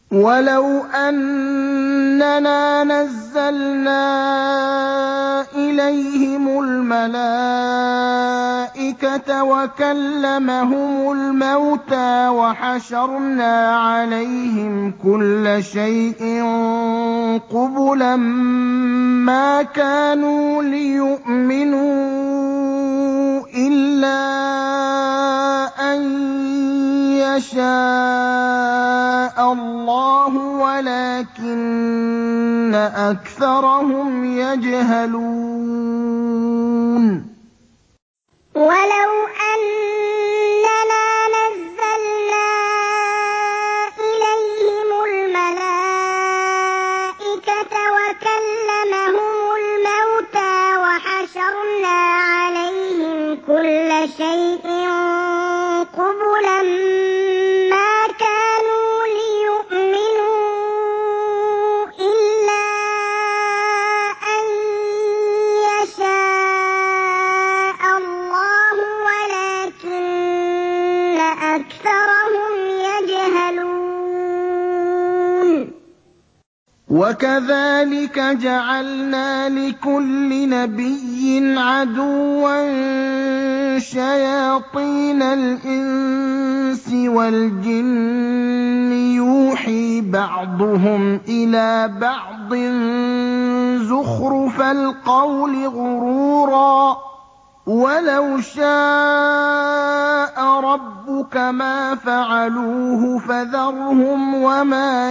وَلَوْ أَنَّنَا نَزَّلْنَا إِلَيْهِمُ الْمَلَائِكَةَ وَكَلَّمَهُمُ الْمَوْتَىٰ وَحَشَرْنَا عَلَيْهِمْ كُلَّ شَيْءٍ قُبُلًا مَّا كَانُوا لِيُؤْمِنُوا إِلَّا أَن يَشَاءَ اللَّهُ وَلَٰكِنَّ أَكْثَرَهُمْ يَجْهَلُونَ وَلَوْ أَنَّنَا نَزَّلْنَا إِلَيْهِمُ الْمَلَائِكَةَ وَكَلَّمَهُمُ الْمَوْتَىٰ وَحَشَرْنَا عَلَيْهِمْ كُلَّ شَيْءٍ قُبُلًا مَّا كَانُوا لِيُؤْمِنُوا إِلَّا أَن يَشَاءَ اللَّهُ وَلَٰكِنَّ أَكْثَرَهُمْ يَجْهَلُونَ وَكَذَٰلِكَ جَعَلْنَا لِكُلِّ نَبِيٍّ عَدُوًّا شَيَاطِينَ الْإِنسِ وَالْجِنِّ يُوحِي بَعْضُهُمْ إِلَىٰ بَعْضٍ زُخْرُفَ الْقَوْلِ غُرُورًا ۚ وَلَوْ شَاءَ رَبُّكَ مَا فَعَلُوهُ فَذَرْهُمْ وَمَا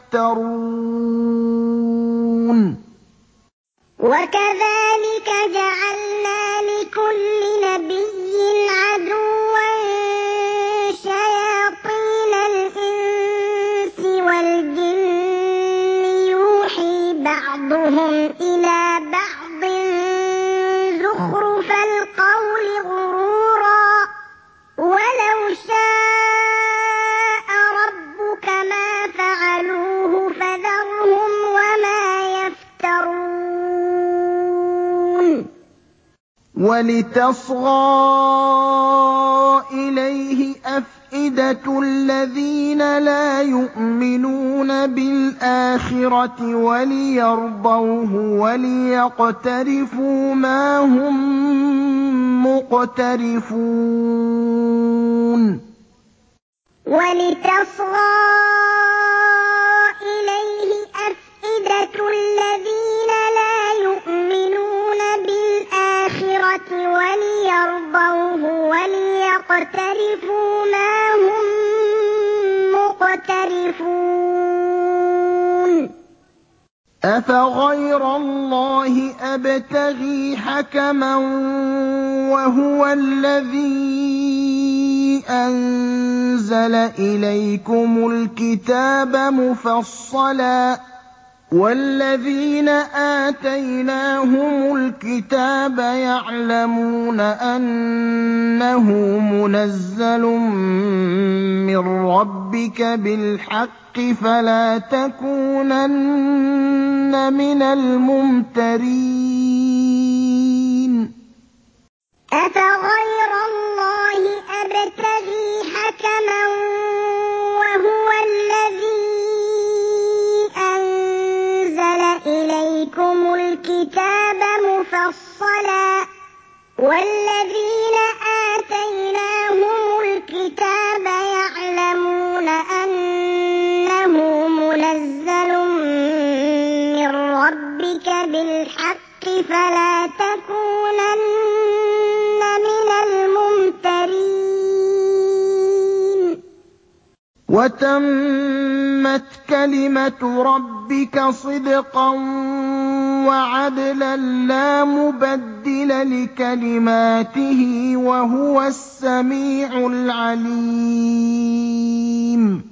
يَفْتَرُونَ وَكَذَٰلِكَ جَعَلْنَا لِكُلِّ نَبِيٍّ عَدُوًّا شَيَاطِينَ الْإِنسِ وَالْجِنِّ يُوحِي بَعْضُهُمْ إِلَىٰ بَعْضٍ زُخْرُفَ الْقَوْلِ غُرُورًا ۚ وَلَوْ شَاءَ رَبُّكَ مَا فَعَلُوهُ فَذَرْهُمْ وَمَا يَفْتَرُونَ وَلِتَصْغَىٰ إِلَيْهِ أَفْئِدَةُ الَّذِينَ لَا يُؤْمِنُونَ بِالْآخِرَةِ وَلِيَرْضَوْهُ وَلِيَقْتَرِفُوا مَا هُم مُّقْتَرِفُونَ وَلِتَصْغَىٰ إِلَيْهِ أَفْئِدَةُ الَّذِينَ لَا يُؤْمِنُونَ بِالْآخِرَةِ وَلِيَرْضَوْهُ وَلِيَقْتَرِفُوا مَا هُم مُّقْتَرِفُونَ أَفَغَيْرَ اللَّهِ أَبْتَغِي حَكَمًا وَهُوَ الَّذِي أَنزَلَ إِلَيْكُمُ الْكِتَابَ مُفَصَّلًا ۚ وَالَّذِينَ آتَيْنَاهُمُ الْكِتَابَ يَعْلَمُونَ أَنَّهُ مُنَزَّلٌ مِّن رَّبِّكَ بِالْحَقِّ فَلَا تَكُونَنَّ مِنَ الْمُمْتَرِينَ أَفَغَيْرَ اللَّهِ أَبْتَغِي حَكَمًا وَهُوَ الَّذِي أَنزَلَ إِلَيْكُمُ الْكِتَابَ مُفَصَّلًا ۚ وَالَّذِينَ آتَيْنَاهُمُ الْكِتَابَ يَعْلَمُونَ أَنَّهُ مُنَزَّلٌ مِّن رَّبِّكَ بِالْحَقِّ فَلَا تَكُونَنَّ مِنَ الْمُمْتَرِينَ وَتَمَّتْ كَلِمَةُ رَبِّكَ صِدْقًا وَعَدْلًا لَّا مُبَدِّلَ لِكَلِمَاتِهِ ۚ وَهُوَ السَّمِيعُ الْعَلِيمُ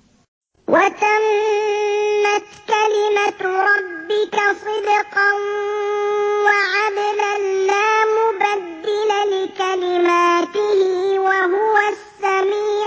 وَتَمَّتْ كَلِمَةُ رَبِّكَ صِدْقًا وَعَدْلًا لَّا مُبَدِّلَ لِكَلِمَاتِهِ ۚ وَهُوَ السَّمِيعُ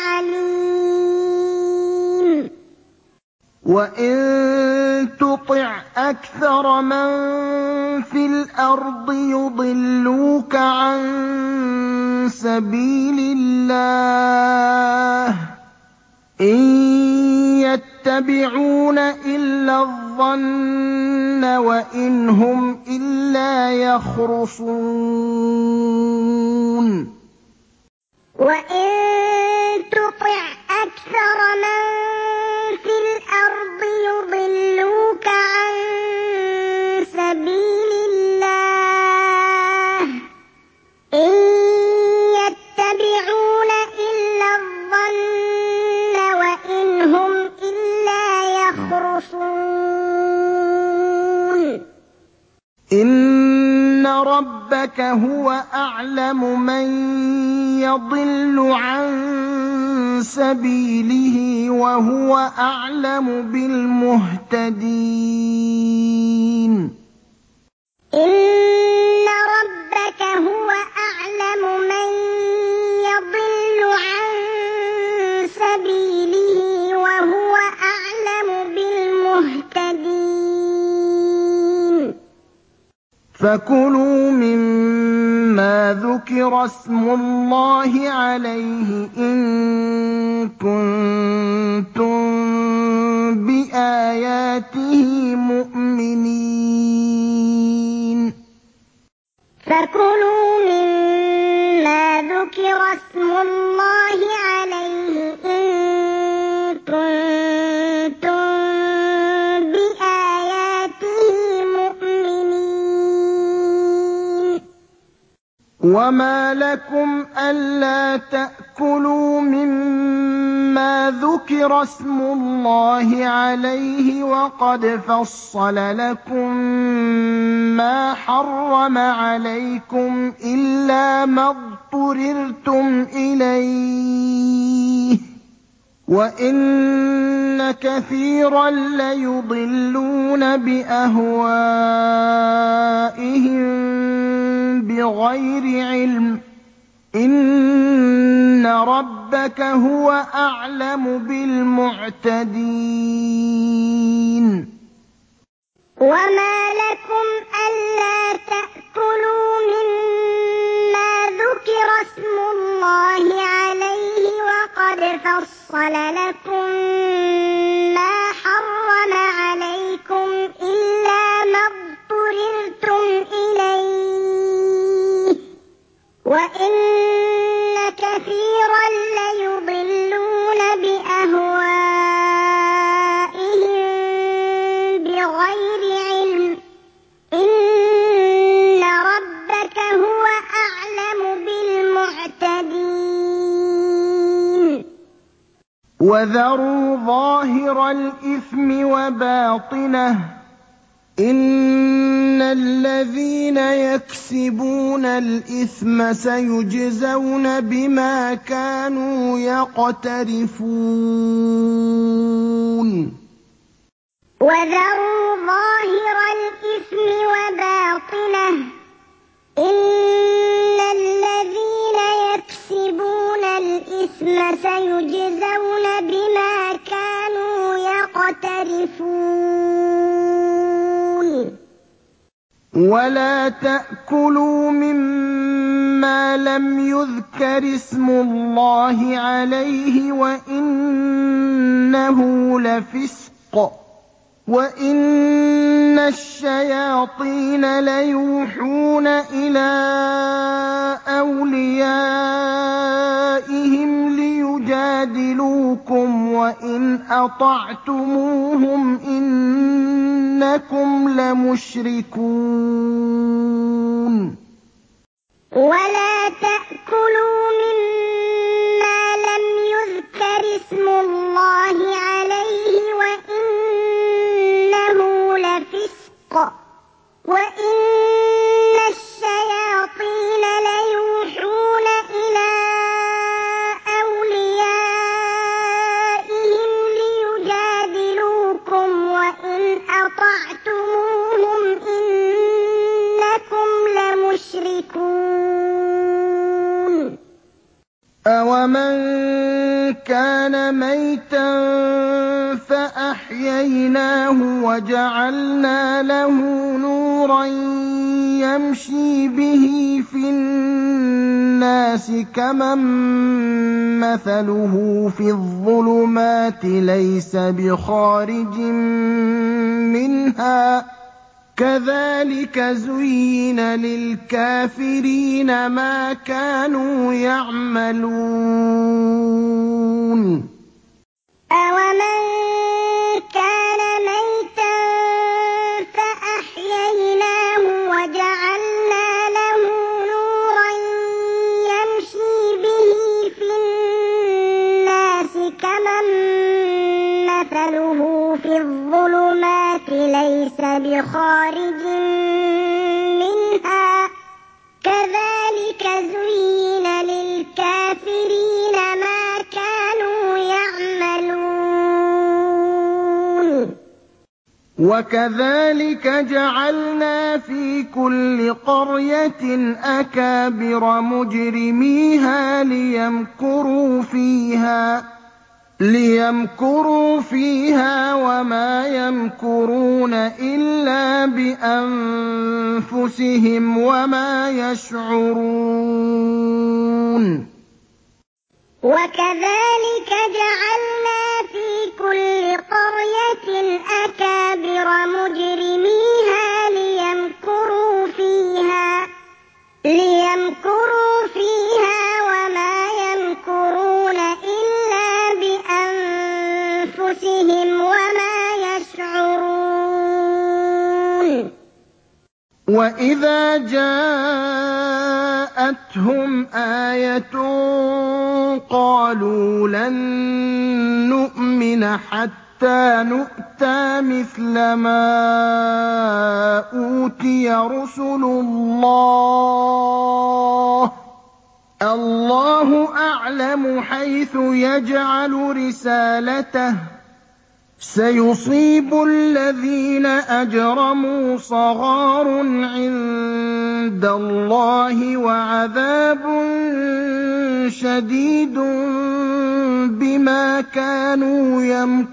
الْعَلِيمُ وَإِن تُطِعْ أَكْثَرَ مَن فِي الْأَرْضِ يُضِلُّوكَ عَن سَبِيلِ اللَّهِ إِن يَتَّبِعُونَ إِلَّا الظَّنَّ وَإِنْ هُمْ إِلَّا يَخْرُصُونَ وَإِن تُطِعْ أَكْثَرَ مَن فِي الْأَرْضِ يُضِلُّوكَ عَن سَبِيلِ اللَّهِ ۚ إِن يَتَّبِعُونَ إِلَّا الظَّنَّ وَإِنْ هُمْ إِلَّا يَخْرُصُونَ إِنَّ رَبَّكَ هُوَ أَعْلَمُ مَن يَضِلُّ عَن سَبِيلِهِ وَهُوَ أَعْلَمُ بِالْمُهْتَدِينَ إِنَّ رَبَّكَ هُوَ أَعْلَمُ مَن يَضِلُّ عَن سَبِيلِهِ وَهُوَ أَعْلَمُ بِالْمُهْتَدِينَ فَكُلُوا مِمَّا ذُكِرَ اسْمُ اللَّهِ عَلَيْهِ إِن كُنتُم بِآيَاتِهِ مُؤْمِنِينَ فَكُلُوا مِمَّا ذُكِرَ اسْمُ اللَّهِ عَلَيْهِ إِن كُنتُم بِآيَاتِهِ مُؤْمِنِينَ وَمَا لَكُمْ أَلَّا تَأْكُلُوا مِمَّا ذُكِرَ اسْمُ اللَّهِ عَلَيْهِ وَقَدْ فَصَّلَ لَكُم مَّا حَرَّمَ عَلَيْكُمْ إِلَّا مَا اضْطُرِرْتُمْ إِلَيْهِ ۗ وَإِنَّ كَثِيرًا لَّيُضِلُّونَ بِأَهْوَائِهِم بِغَيْرِ عِلْمٍ ۗ إِنَّ رَبَّكَ هُوَ أَعْلَمُ بِالْمُعْتَدِينَ وَمَا لَكُمْ أَلَّا تَأْكُلُوا مِمَّا ذُكِرَ اسْمُ اللَّهِ عَلَيْهِ وَقَدْ فَصَّلَ لَكُم مَّا حَرَّمَ عَلَيْكُمْ إِلَّا مَا اضْطُرِرْتُمْ إِلَيْهِ ۗ وَإِنَّ كَثِيرًا لَّيُضِلُّونَ بِأَهْوَائِهِم بِغَيْرِ عِلْمٍ ۗ إِنَّ رَبَّكَ هُوَ أَعْلَمُ بِالْمُعْتَدِينَ وَذَرُوا ظَاهِرَ الْإِثْمِ وَبَاطِنَهُ ۚ إِنَّ الَّذِينَ يَكْسِبُونَ الْإِثْمَ سَيُجْزَوْنَ بِمَا كَانُوا يَقْتَرِفُونَ وَذَرُوا ظَاهِرَ الْإِثْمِ وَبَاطِنَهُ ۚ إِنَّ الَّذِينَ يَكْسِبُونَ الْإِثْمَ سَيُجْزَوْنَ بِمَا كَانُوا يَقْتَرِفُونَ وَلَا تَأْكُلُوا مِمَّا لَمْ يُذْكَرِ اسْمُ اللَّهِ عَلَيْهِ وَإِنَّهُ لَفِسْقٌ ۗ وَإِنَّ الشَّيَاطِينَ لَيُوحُونَ إِلَىٰ أَوْلِيَائِهِمْ لِيُجَادِلُوكُمْ ۖ وَإِنْ أَطَعْتُمُوهُمْ إِنَّكُمْ لَمُشْرِكُونَ وَلَا تَأْكُلُوا مِمَّا لَمْ يُذْكَرِ اسْمُ اللَّهِ عَلَيْهِ وَإِنَّهُ لَفِسْقٌ ۗ وَإِنَّ الشَّيَاطِينَ لَيُوحُونَ إِلَىٰ أَوْلِيَائِهِمْ لِيُجَادِلُوكُمْ ۖ وَإِنْ أَطَعْتُمُوهُمْ إِنَّكُمْ لَمُشْرِكُونَ أَوَمَن كَانَ مَيْتًا فَأَحْيَيْنَاهُ وَجَعَلْنَا لَهُ نُورًا يمشي به في الناس كمن مثله في الظلمات ليس بخارج منها كذلك زين للكافرين ما كانوا يعملون أَوَمَن كَانَ مَيْتًا فَأَحْيَيْنَاهُ وَجَعَلْنَا لَهُ نُورًا يَمْشِي بِهِ فِي النَّاسِ كَمَن مَّثَلُهُ في الظُّلُمَاتِ لَيْسَ بِخَارِجٍ مِّنْهَا كَذَلِكَ زُيِّنَ لِلْكَافِرِينَ مَا كَانُوا يَعْمَلُونَ وكذلك جعلنا في كل قرية أكابر مجرميها ليمكروا فيها وما يمكرون إلا بأنفسهم وما يشعرون وكذلك جعلنا في كل قرية أكابر مجرميها ليمكروا فيها وما يمكرون إلا بأنفسهم وما يشعرون وإذا جاءتهم آية قالوا لن نؤمن حتى نؤتى مثل ما أوتي رسل الله أعلم حيث يجعل رسالته سيصيب الذين أجرموا صغار عند الله وعذاب شديد بما كانوا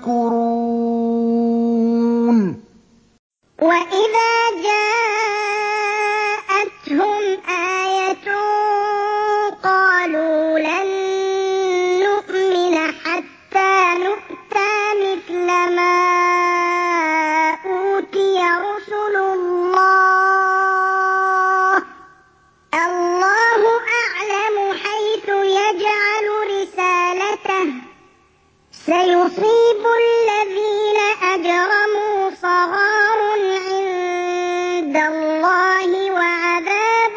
يمكرون وإذا جاءتهم آية قالوا لن نؤمن حتى نؤتى مثل ما أوتي رسل الله أعلم حيث يجعل رسالته سيصيب الذين أجرموا صغار عند الله وعذاب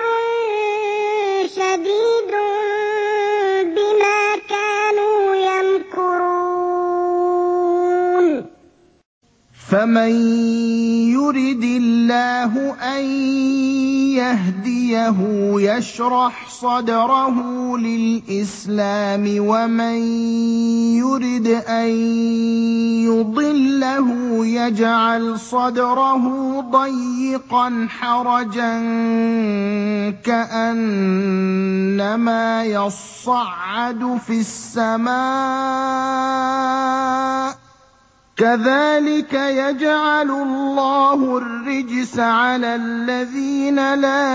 شديد بما كانوا يمكرون فمن يرد الله أن يهديه يشرح صدره للإسلام ومن يرد أن يضله يجعل صدره ضيقا حرجا كأنما يصعد في السماء كذلك يجعل الله الرجس على الذين لا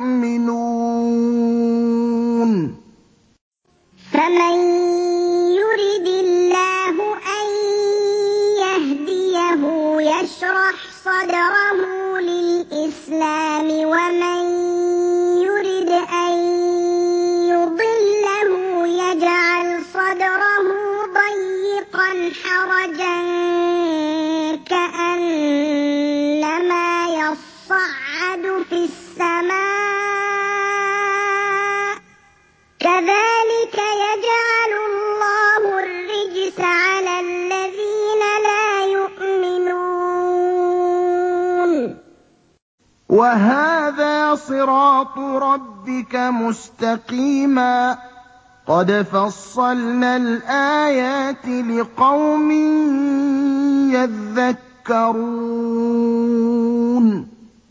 يؤمنون فمن يرد الله أن يهديه يشرح صدره للإسلام ومن يرد أن يضله يجعل صدره ضيقا حرجا كأنما يصعد في السماء كذلك يجعل الله الرجس على الذين لا يؤمنون وهذا صراط ربك مستقيما قد فصلنا الآيات لقوم يذكرون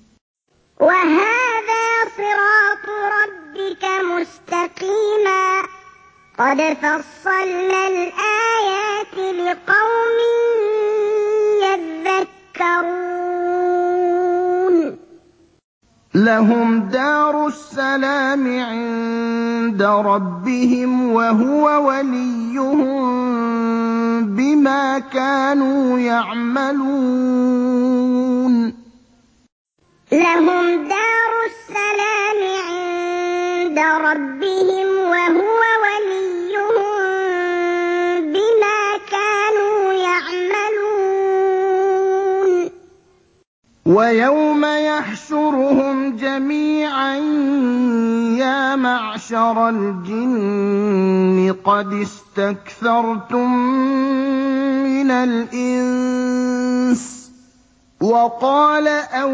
وهذا صراط ربك مستقيما قد فصلنا الآيات لقوم يذكرون لهم دار السلام عند ربهم وهو وليهم بما كانوا يعملون لهم دار السلام عند ربهم وهو وليهم بما كانوا يعملون ويوم يحشرهم جميعا يا معشر الجن قد استكثرتم من الإنس وقال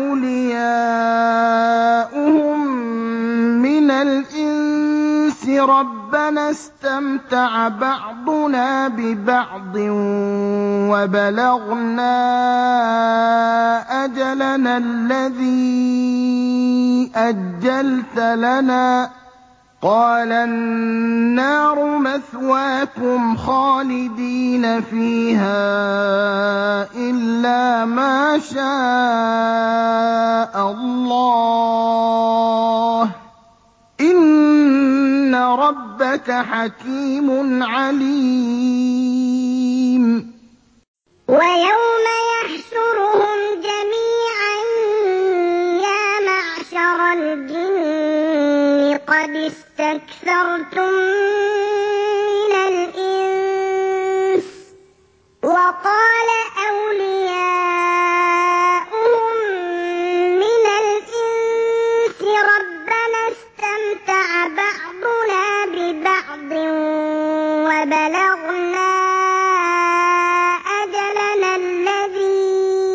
أولياؤهم من الإنس ربنا استمتع بعضنا ببعض وبلغنا أجلنا الذي أجلت لنا قال النار مثواكم خالدين فيها إلا ما شاء الله إن ربك حكيم عليم ويوم يحشرهم جميعا يا معشر الجن قد استكثرتم من الإنس وقال أولياؤهم من الإنس ربنا استمتع بعضنا ببعض وبلغنا أجلنا الذي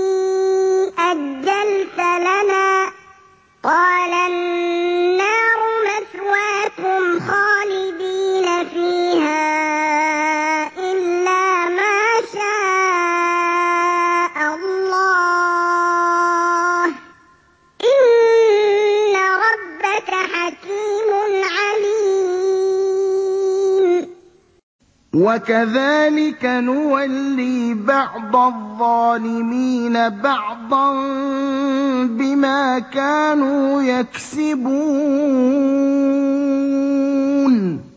أجلت لنا قال النار مثواكم خالدين فيها إلا ما شاء الله إن ربك حكيم عليم وكذلك نولي بعض الظالمين بعضا بما كانوا يكسبون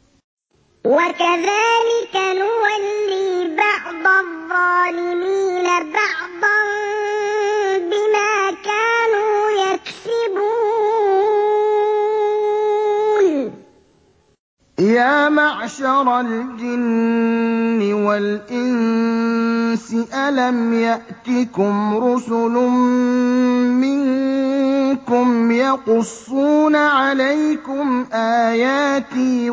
وكذلك نولي بعض الظالمين بعضا بما كانوا يكسبون يا معشر الجن والإنس ألم يأتكم رسل منكم يقصون عليكم آياتي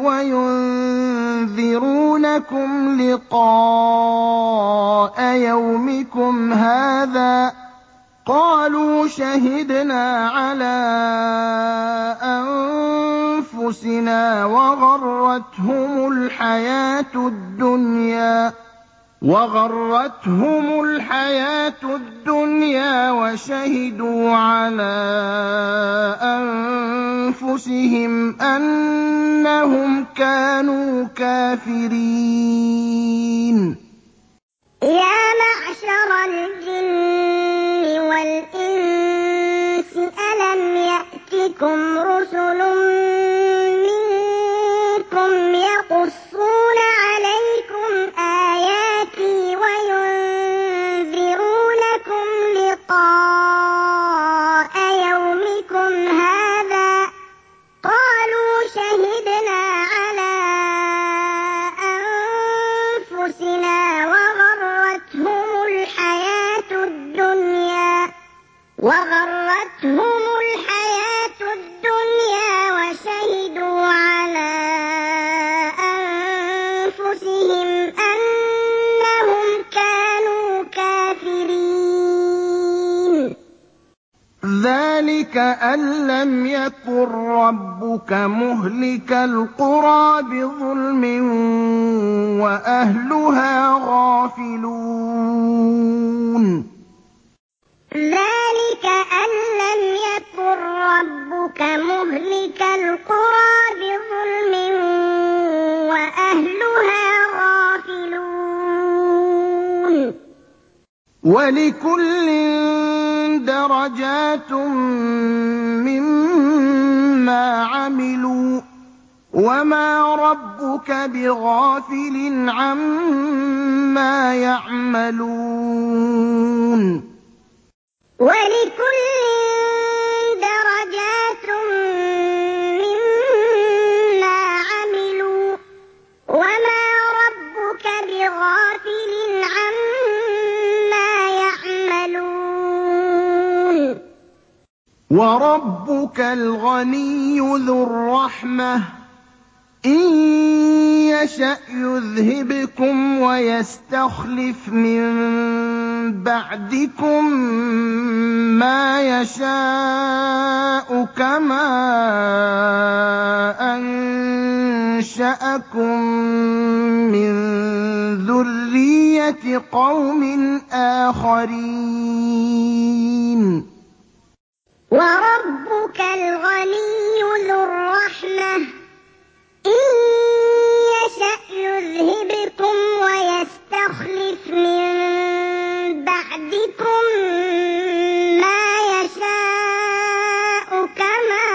وينذرونكم لقاء يومكم هذا قالوا شهدنا على أنفسنا وغرتهم الحياة الدنيا وشهدوا على أنفسهم أنهم كانوا كافرين يا معشر الجن والإنس ألم يأتكم رسل منكم يقصون عليكم آياتي وينذرونكم لقاء يومكم هذا قالوا شهدنا على أنفسنا وغرتهم الحياة الدنيا وشهدوا على أنفسهم أنهم كانوا كافرين ذلك أن لم يكن ربك مهلك القرى بظلم وأهلها غافلون ذلك أن لم يكن ربك مهلك القرى بظلم وأهلها غافلون ولكل دَرَجَاتٌ مِّمَّا عَمِلُوا ۗ وَمَا رَبُّكَ بِغَافِلٍ عَمَّا يَعْمَلُونَ وَلِكُلٍّ دَرَجَاتٌ مِّمَّا عَمِلُوا ۗ وَمَا رَبُّكَ بِغَافِلٍ عَمَّا يَعْمَلُونَ وَرَبُّكَ الْغَنِيُّ ذُو الرَّحْمَةِ ۚ إِن يَشَأْ يُذْهِبْكُمْ وَيَسْتَخْلِفْ مِن بَعْدِكُم مَّا يَشَاءُ كَمَا أَنشَأَكُم مِّن ذُرِّيَّةِ قَوْمٍ آخَرِينَ وَرَبُّكَ الْغَنِيُّ ذُو الرَّحْمَةِ ۚ إِن يَشَأْ يُذْهِبْكُمْ وَيَسْتَخْلِفْ مِن بَعْدِكُم مَّا يَشَاءُ كَمَا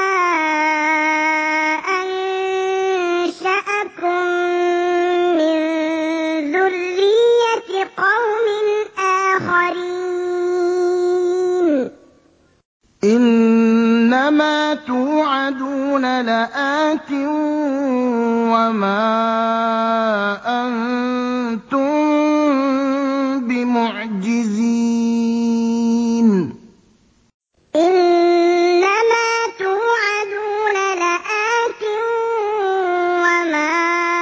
أَنشَأَكُم مِّن ذُرِّيَّةِ قَوْمٍ آخَرِينَ إِنَّمَا تُوعَدُونَ لَآتٍ وَمَا أَنتُم بِمُعْجِزِينَ إِنَّمَا تُوعَدُونَ لَآتٍ وَمَا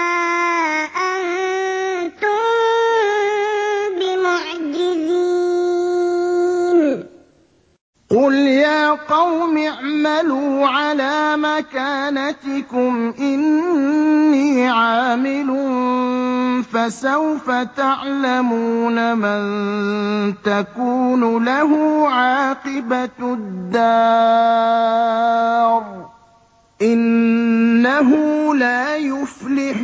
أَنتُم بِمُعْجِزِينَ قُلْ يَا قَوْمِ اعْمَلُوا عَلَىٰ مَكَانَتِكُمْ إِنِّي عَامِلٌ ۖ فَسَوْفَ تَعْلَمُونَ مَن تَكُونُ لَهُ عَاقِبَةُ الدَّارِ ۗ إِنَّهُ لَا يُفْلِحُ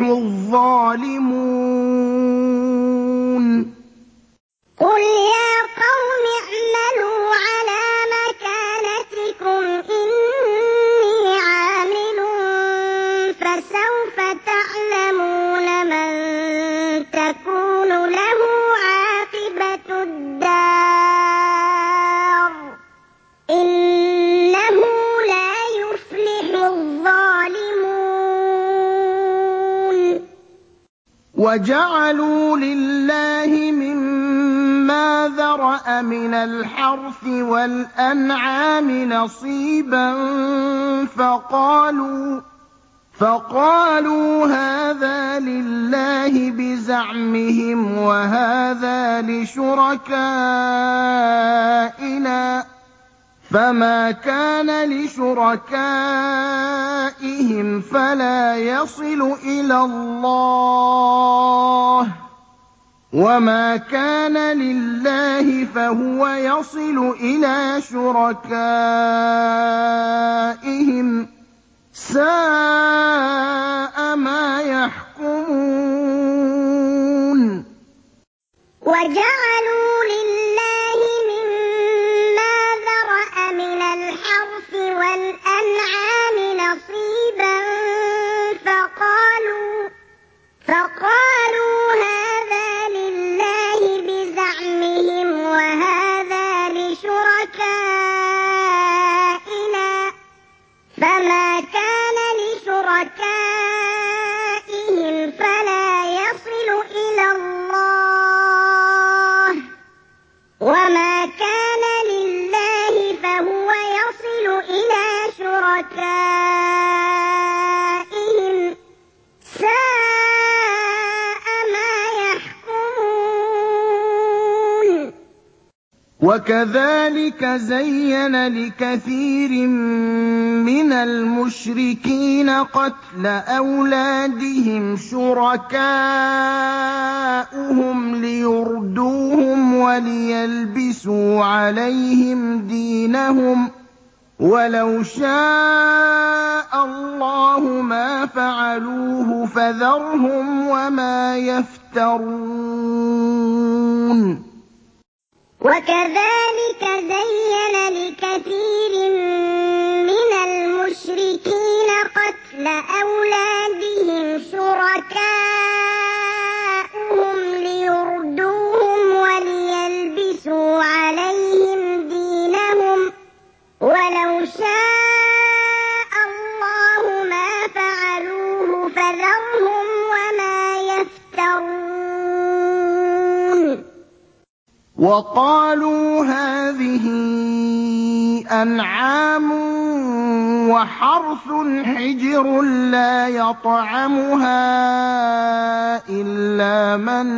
الظَّالِمُونَ قُلْ يَا قَوْمِ اعْمَلُوا عَلَىٰ مَكَانَتِكُمْ إِنِّي عَامِلٌ ۖ فَسَوْفَ تَعْلَمُونَ مَن تَكُونُ لَهُ عَاقِبَةُ الدَّارِ ۗ إِنَّهُ لَا يُفْلِحُ الظَّالِمُونَ وَجَعَلُوا لِلَّهِ مِمَّا ذَرَأَ مِنَ الْحَرْثِ وَالْأَنْعَامِ نَصِيبًا فَقَالُوا هَٰذَا لِلَّهِ بِزَعْمِهِمْ وَهَٰذَا لِشُرَكَائِنَا ۖ فَمَا كَانَ لِشُرَكَائِهِمْ فَلَا يَصِلُ إِلَى اللَّهِ ۖ وَمَا كَانَ لِلَّهِ فَهُوَ يَصِلُ إِلَىٰ شُرَكَائِهِمْ ۗ سَاءَ مَا يَحْكُمُونَ وَجَعَلُوا لِلَّهِ مِمَّا ذَرَأَ مِنَ الْحَرْثِ وَالْأَنْعَامِ نَصِيبًا فَقَالُوا هَٰذَا لِلَّهِ بِزَعْمِهِمْ وَهَٰذَا لِشُرَكَائِنَا ۖ فَمَا كَانَ لِشُرَكَائِهِمْ فَلَا يَصِلُ إِلَى اللَّهِ ۖ وَمَا كَانَ لِلَّهِ فَهُوَ يَصِلُ إِلَىٰ شُرَكَائِهِمْ ۗ سَاءَ مَا يَحْكُمُونَ وَكَذَٰلِكَ زَيَّنَ لِكَثِيرٍ مِّنَ الْمُشْرِكِينَ قَتْلَ أَوْلَادِهِمْ شُرَكَاؤُهُمْ لِيُرْدُوهُمْ وَلِيَلْبِسُوا عَلَيْهِمْ دِينَهُمْ ۖ وَلَوْ شَاءَ اللَّهُ مَا فَعَلُوهُ فَذَرْهُمْ وَمَا يَفْتَرُونَ وكذلك زين لكثير من المشركين قتل أولادهم شركاؤهم ليردوهم وليلبسوا عليهم دينهم ولو شاء الله ما فعلوه فذرهم وما يفترون. وقالوا هذه أنعام وحرث حجر لا يطعمها إلا من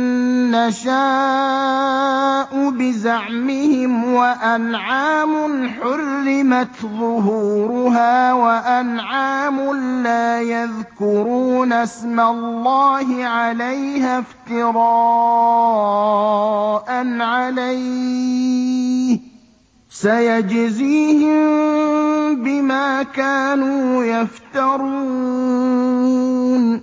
نشاء بزعمهم وأنعام حرمت ظهورها وأنعام لا يذكرون اسم الله عليها افتراء عليه سيجزيهم بما كانوا يفترون.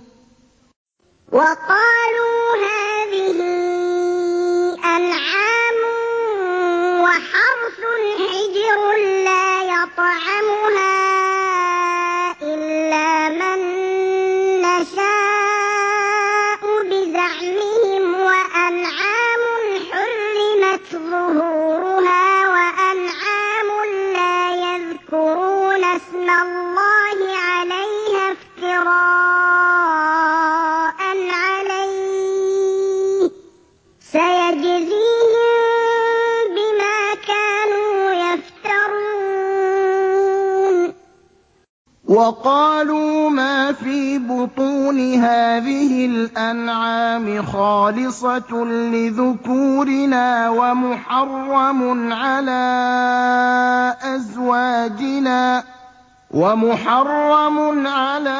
وقالوا هذه أنعام وحرث حجر لا يطعمها إلا من نشاء بزعمهم وأنعام حرمت ظهورها وأنعام لا يذكرون اسم الله عليها افتراء عليه سيجزيهم بما كانوا يفترون. وقالوا ما في بطون هذه الأنعام خالصة لذكورنا ومحرم على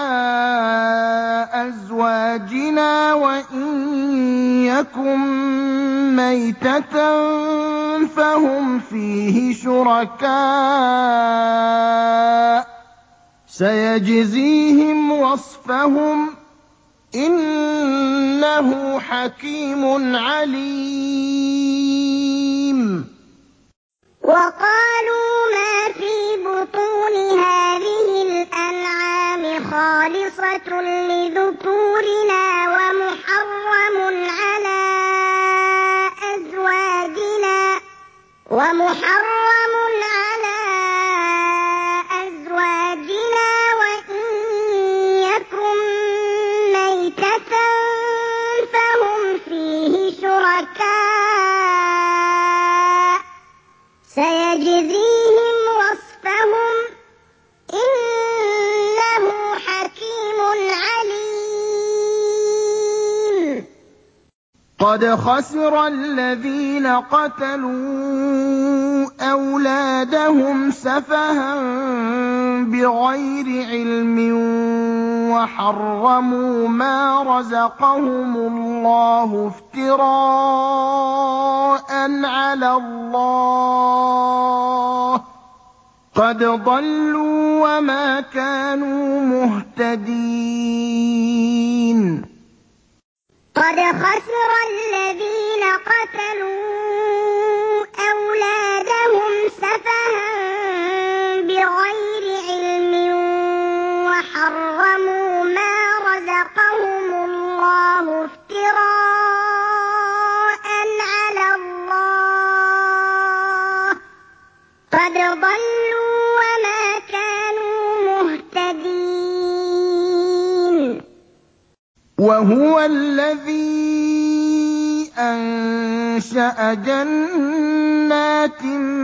أزواجنا وإن يكن ميتة فهم فيه شركاء سيجزيهم وصفهم إنه حكيم عليم. وقالوا ما في بطون هذه الأنعام خالصة لذكورنا ومحرم على أزواجنا وإن يكن ميتة فهم فيه شركاء سيجزيهم وصفهم إنه حكيم عليم. قد خسر الذين قتلوا أولادهم سفها بغير علم وحرموا ما رزقهم الله افتراء على الله قد ضلوا وما كانوا مهتدين. قد خسر الذين قتلوا أولادهم سفها بغير علم وحرموا ما رزقهم الله افتراء على الله قد ضلوا وما كانوا مهتدين. وهو الذي أنشأ جنات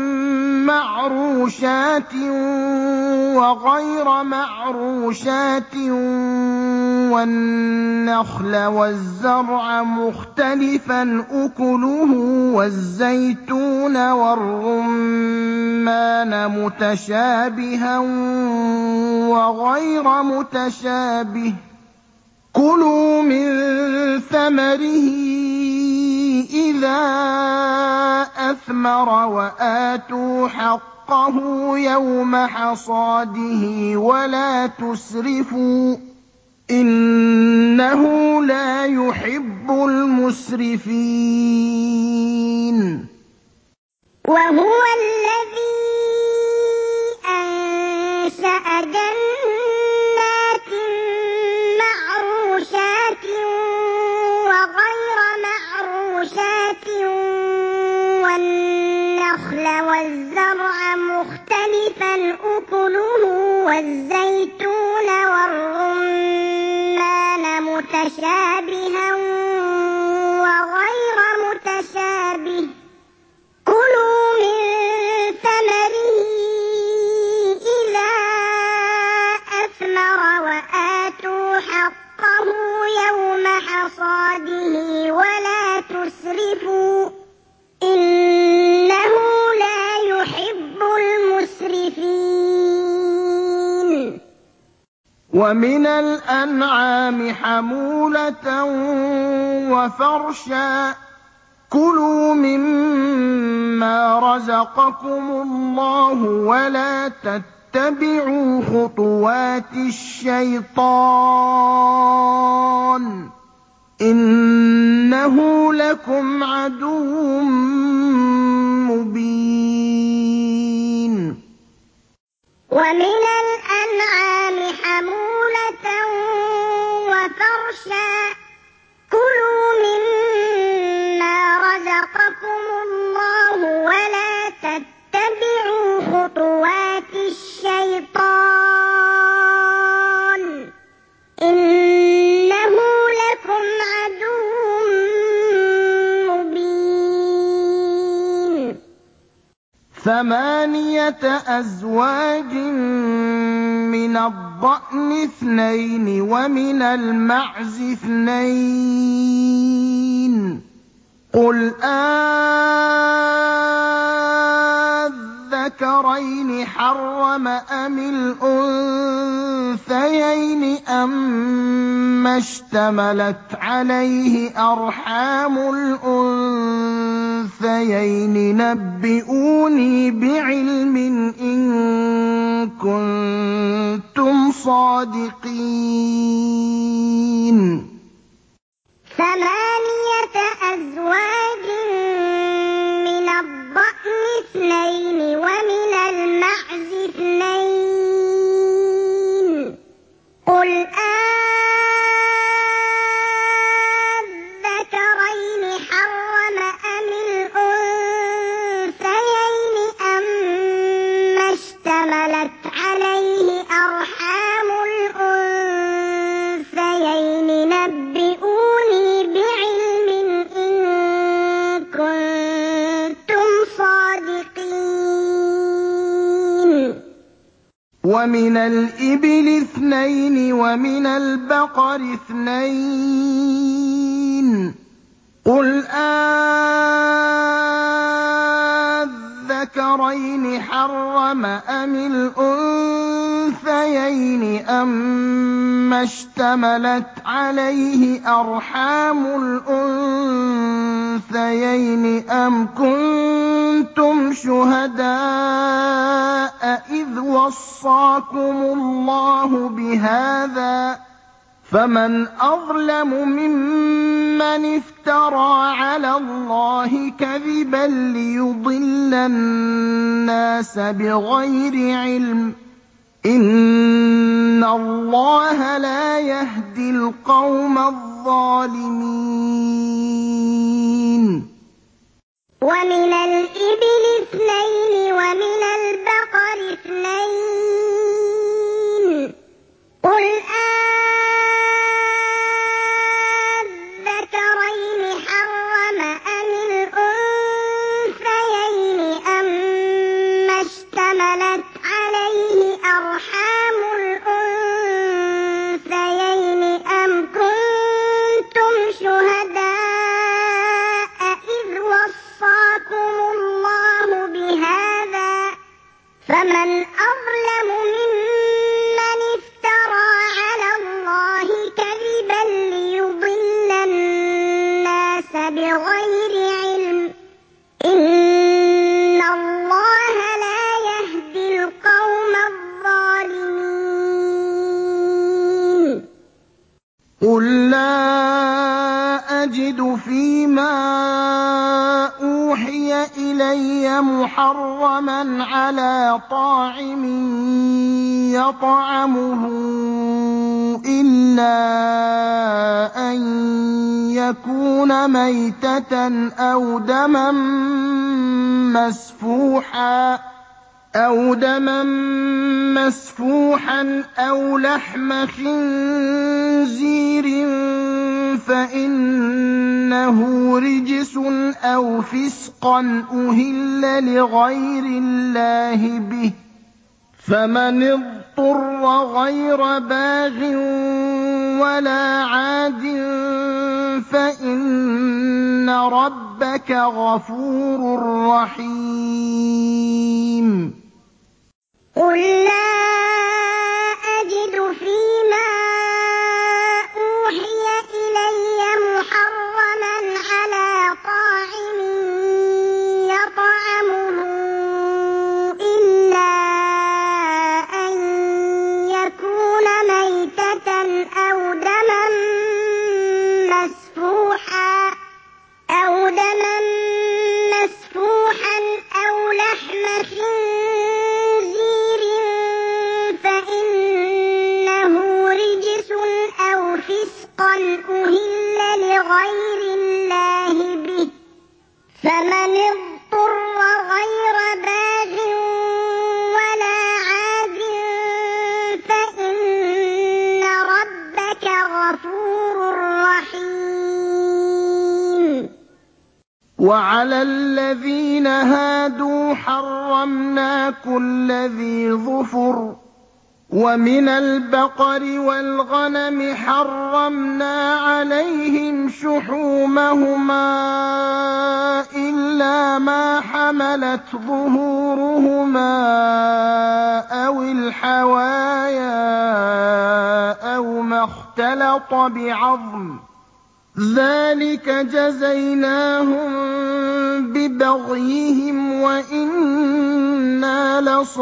معروشات وغير معروشات والنخل والزرع مختلفا أكله والزيتون والرمان متشابها وغير متشابه كلوا من ثمره إذا أثمر وآتوا حقه يوم حصاده ولا تسرفوا إنه لا يحب المسرفين. وهو الذي أنشأ جنات معروشات وغير معروشات والنخل والزرع مختلفا أكله والزيتون والرمان متشابها وغير متشابه كلوا من ثمره إذا أثمر وآتوا حقه يوم حصاده ولا تسرفوا إنه لا يحب المسرفين. ومن الأنعام حمولة وفرشا كلوا مما رزقكم الله ولا تتبعوا خطوات الشيطان إنه لكم عدو مبين. ومن الأنعام حمولة وفرشا كلوا مما رزقكم الله ولا تتبعوا خطوات الشيطان إنه لكم عدو مبين. 8 أزواج من الضأن 2 ومن المعز 2 قل أذكرين حرم أم الأنثيين أما اشتملت عليه أرحام الأنثيين نبئوني بعلم إن كنتم صادقين. 8 أزواج من الضأن 2 ومن المعز 2 قل أذكرين حرم أم الأنثيين أما اشتملت عليه أرحام الأنثيين نبئوني بعلم إن كنتم صادقين. ومن الإبل 2 ومن البقر 2 قل أذكرين حرم أم الأنثيين أما اشتملت عليه أرحام الأنثيين أم كنتم شهداء إذ وصاكم الله بهذا فمن أظلم ممن افترى على الله كذبا ليضل الناس بغير علم إن الله لا يهدي القوم الظالمين. ومن الإبل 2 ومن البقر 2 قل أذكرين حرم أم الأنثيين أما اشتملت عليه أرحام الأنثيين أم كنتم شهداء إذ وصاكم الله بهذا فمن أظلم ممن افترى على الله كذبا ليضل الناس بغير علم إن الله لا يهدي القوم الظالمين. قل لا أجد فيما أُوحِيَ إِلَيَّ مُحَرَّمًا عَلَىٰ طَاعِمٍ يَطْعَمُهُ إِلَّا أَن يَكُونَ مَيْتَةً أَوْ دَمًا مَّسْفُوحًا أَوْ لَحْمَ خِنزِيرٍ فَإِنَّهُ رِجْسٌ أَوْ فِسْقًا أُهِلَّ لِغَيْرِ اللَّهِ بِهِ ۚ فَمَنِ اضْطُرَّ غَيْرَ بَاغٍ وَلَا عَادٍ فَإِنَّ رَبَّكَ غَفُورٌ رَّحِيمٌ. قُل لَّا أَجِدُ فِيمَا أُوحِيَ إِلَيَّ مُحَرَّمًا عَلَىٰ طَاعِمٍ يَطْعَمُهُ إِلَّا أَن يَكُونَ مَيْتَةً أَوْ دَمًا مَّسْفُوحًا أَوْ لَحْمَ خِنزِيرٍ فَإِنَّهُ رِجْسٌ أَوْ فِسْقًا أُهِلَّ لِغَيْرِ اللَّهِ بِهِ ۚ فَمَنِ اضْطُرَّ غَيْرَ بَاغٍ وَلَا عَادٍ فَإِنَّ رَبَّكَ غَفُورٌ رَّحِيمٌ. وَعَلَى الَّذِينَ هَادُوا حَرَّمْنَا كُلَّ ذِي ظُفُرٍ ۖ وَمِنَ الْبَقَرِ وَالْغَنَمِ حَرَّمْنَا عَلَيْهِمْ شُحُومَهُمَا إِلَّا مَا حَمَلَتْ ظُهُورُهُمَا أَوِ الْحَوَايَا أَوْ مَا اخْتَلَطَ بِعَظْمٍ ۚ ذَٰلِكَ جَزَيْنَاهُم بِبَغْيِهِمْ وَإِنَّا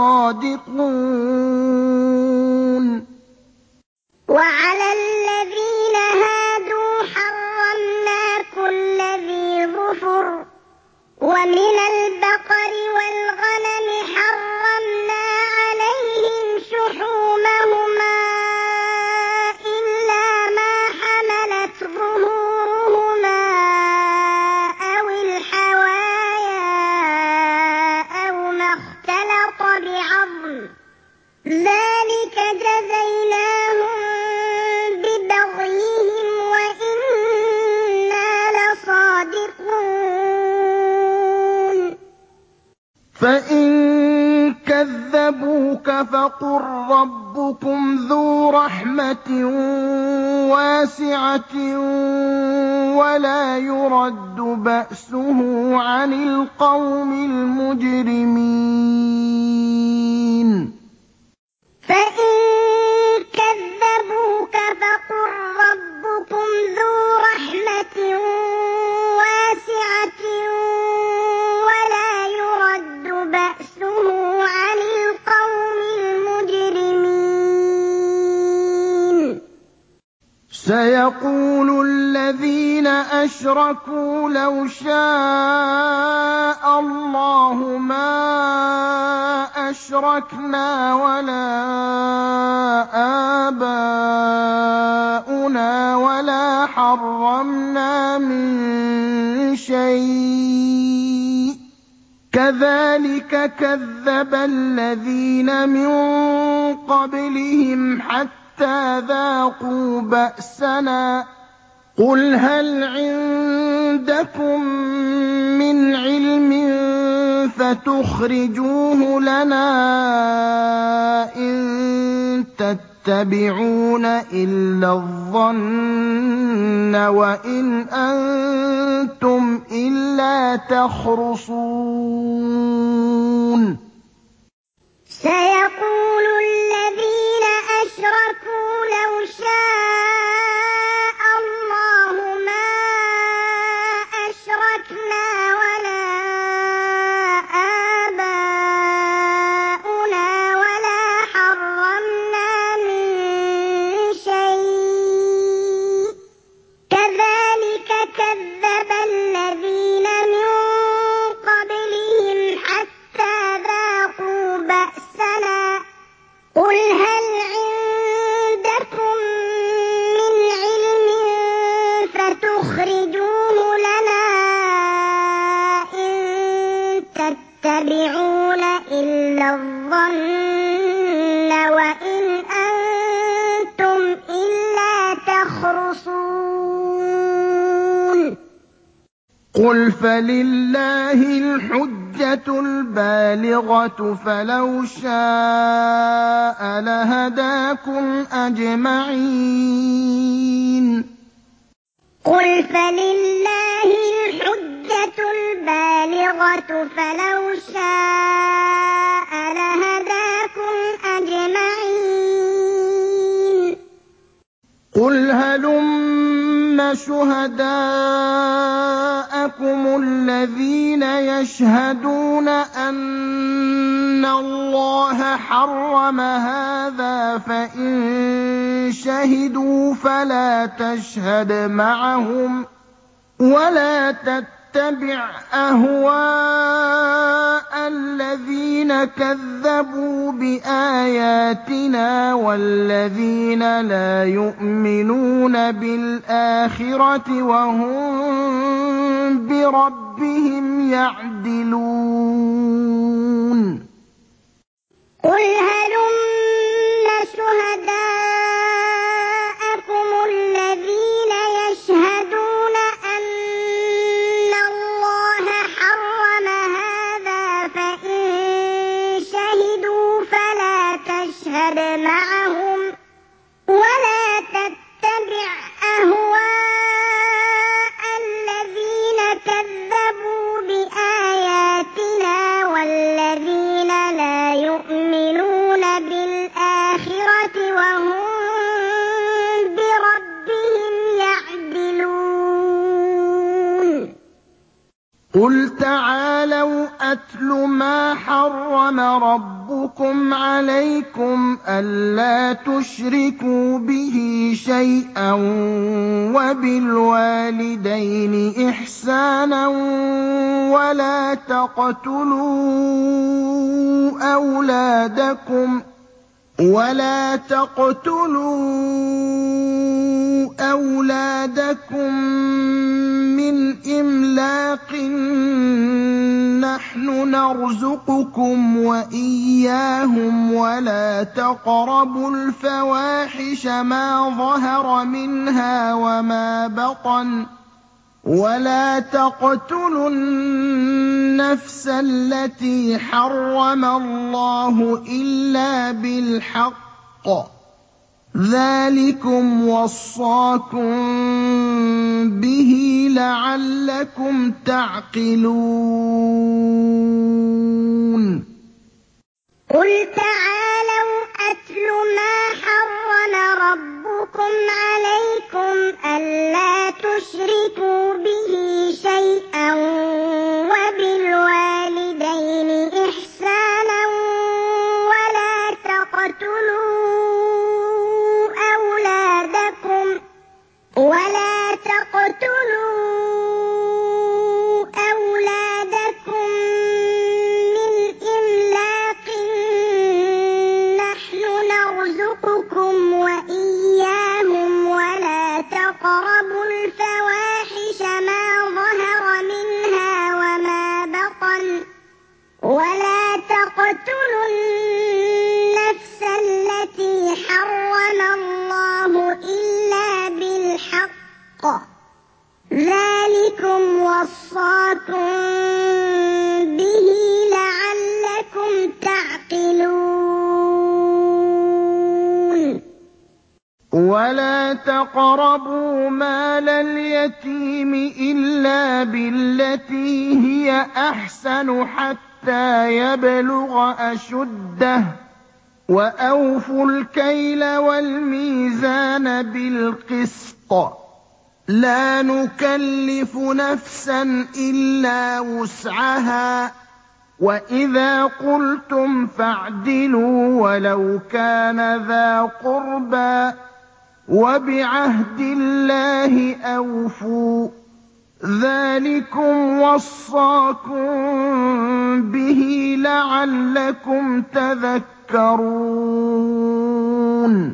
لَصَادِقُونَ. وَعَلَى الَّذِينَ هَادُوا حَرَّمْنَا كُلَّ ذِي ظُفُرٍ ۖ وَمِنَ الْبَقَرِ وَالْغَنَمِ حَرَّمْنَا عَلَيْهِمْ شُحُومَهُمَا إِلَّا مَا حَمَلَتْ ظُهُورُهُمَا أَوِ الْحَوَايَا أَوْ مَا اخْتَلَطَ بِعَظْمٍ ۚ ذَٰلِكَ جَزَيْنَاهُم بِبَغْيِهِمْ وَإِنَّا لَصَادِقُونَ. فَإِن كَذَّبُوكَ فَقُل رَّبُّكُمْ ذُو رَحْمَةٍ وَاسِعَةٍ وَلَا يُرَدُّ بَأْسُهُ عَنِ الْقَوْمِ الْمُجْرِمِينَ. فَإِن كَذَّبُوكَ فَقُل رَّبُّكُمْ ذُو رَحْمَةٍ وَاسِعَةٍ وَلَا يُرَدُّ بَأْسُهُ عَنِ الْقَوْمِ الْمُجْرِمِينَ. سَيَقُولُ الَّذِينَ أَشْرَكُوا لَوْ شَاءَ اللَّهُ مَا أَشْرَكْنَا وَلَا آبَاؤُنَا وَلَا حَرَّمْنَا مِن شَيْءٍ ۚ كَذَٰلِكَ كَذَّبَ الَّذِينَ مِن قَبْلِهِمْ حَتَّىٰ ذَاقُوا بَأْسَنَا ۗ قُلْ هَلْ عِندَكُم مِّنْ عِلْمٍ فَتُخْرِجُوهُ لَنَا ۖ إِن تَتَّبِعُونَ إِلَّا الظَّنَّ وَإِنْ أَنتُمْ إِلَّا تَخْرُصُونَ. سَيَقُولُ الَّذِينَ أَشْرَكُوا لَوْ شَاءَ اللَّهُ مَا أَشْرَكْنَا وَلَا آبَاؤُنَا وَلَا حَرَّمْنَا مِن شَيْءٍ ۚ كَذَٰلِكَ كَذَّبَ الَّذِينَ مِن تتبعون إلا الظن وإن أنتم إلا تخرصون قل فلله الحجة البالغة فلو شاء لهداكم أجمعين قل فلله الحجة البالغة فلو شاء لهداكم أجمعين قل هلم شهداءكم الذين يشهدون أن الله حرم هذا فإن شهدوا فلا تشهد معهم ولا تتبع أهواء الذين كذبوا بآياتنا والذين لا يؤمنون بالآخرة وهم بربهم يعدلون قل هلم شهداءكم الذين يشهدون أن الله حرم هذا فإن شهدوا فلا تشهد معهم ولا تتبع أهواء الذين كذبوا بآياتنا والذين لا يؤمنون بالآخرة وهم بربهم يعدلون قل تعالوا أتل ما حرم ربكم عليكم ألا تشركوا به شيئا وبالوالدين إحسانا ولا تقتلوا أولادكم من إملاق نحن نرزقكم وإياهم ولا تقربوا الفواحش ما ظهر منها وما بطن ولا تقتلوا النفس التي حرم الله إلا بالحق ذلكم وصاكم به لعلكم تعقلون قل تعالوا أتل ما حرم ربكم عليكم ألا تشركوا به شيئا وبالوالدين إحسانا ولا تقتلوا أولادكم من إملاق نحن نرزقكم وإياهم ولا تقربوا الفواحش ما ظهر منها وما بطن ولا تقتلوا النفس التي حرم الله إلا بالحق ذلكم وصاكم به لعلكم تعقلون ولا تقربوا مال اليتيم إلا بالتي هي أحسن حتى يبلغ أشده وأوفوا الكيل والميزان بالقسط لا نكلف نفسا إلا وسعها وإذا قلتم فاعدلوا ولو كان ذا قربى وبعهد الله أوفوا ذلكم وصاكم به لعلكم تذكرون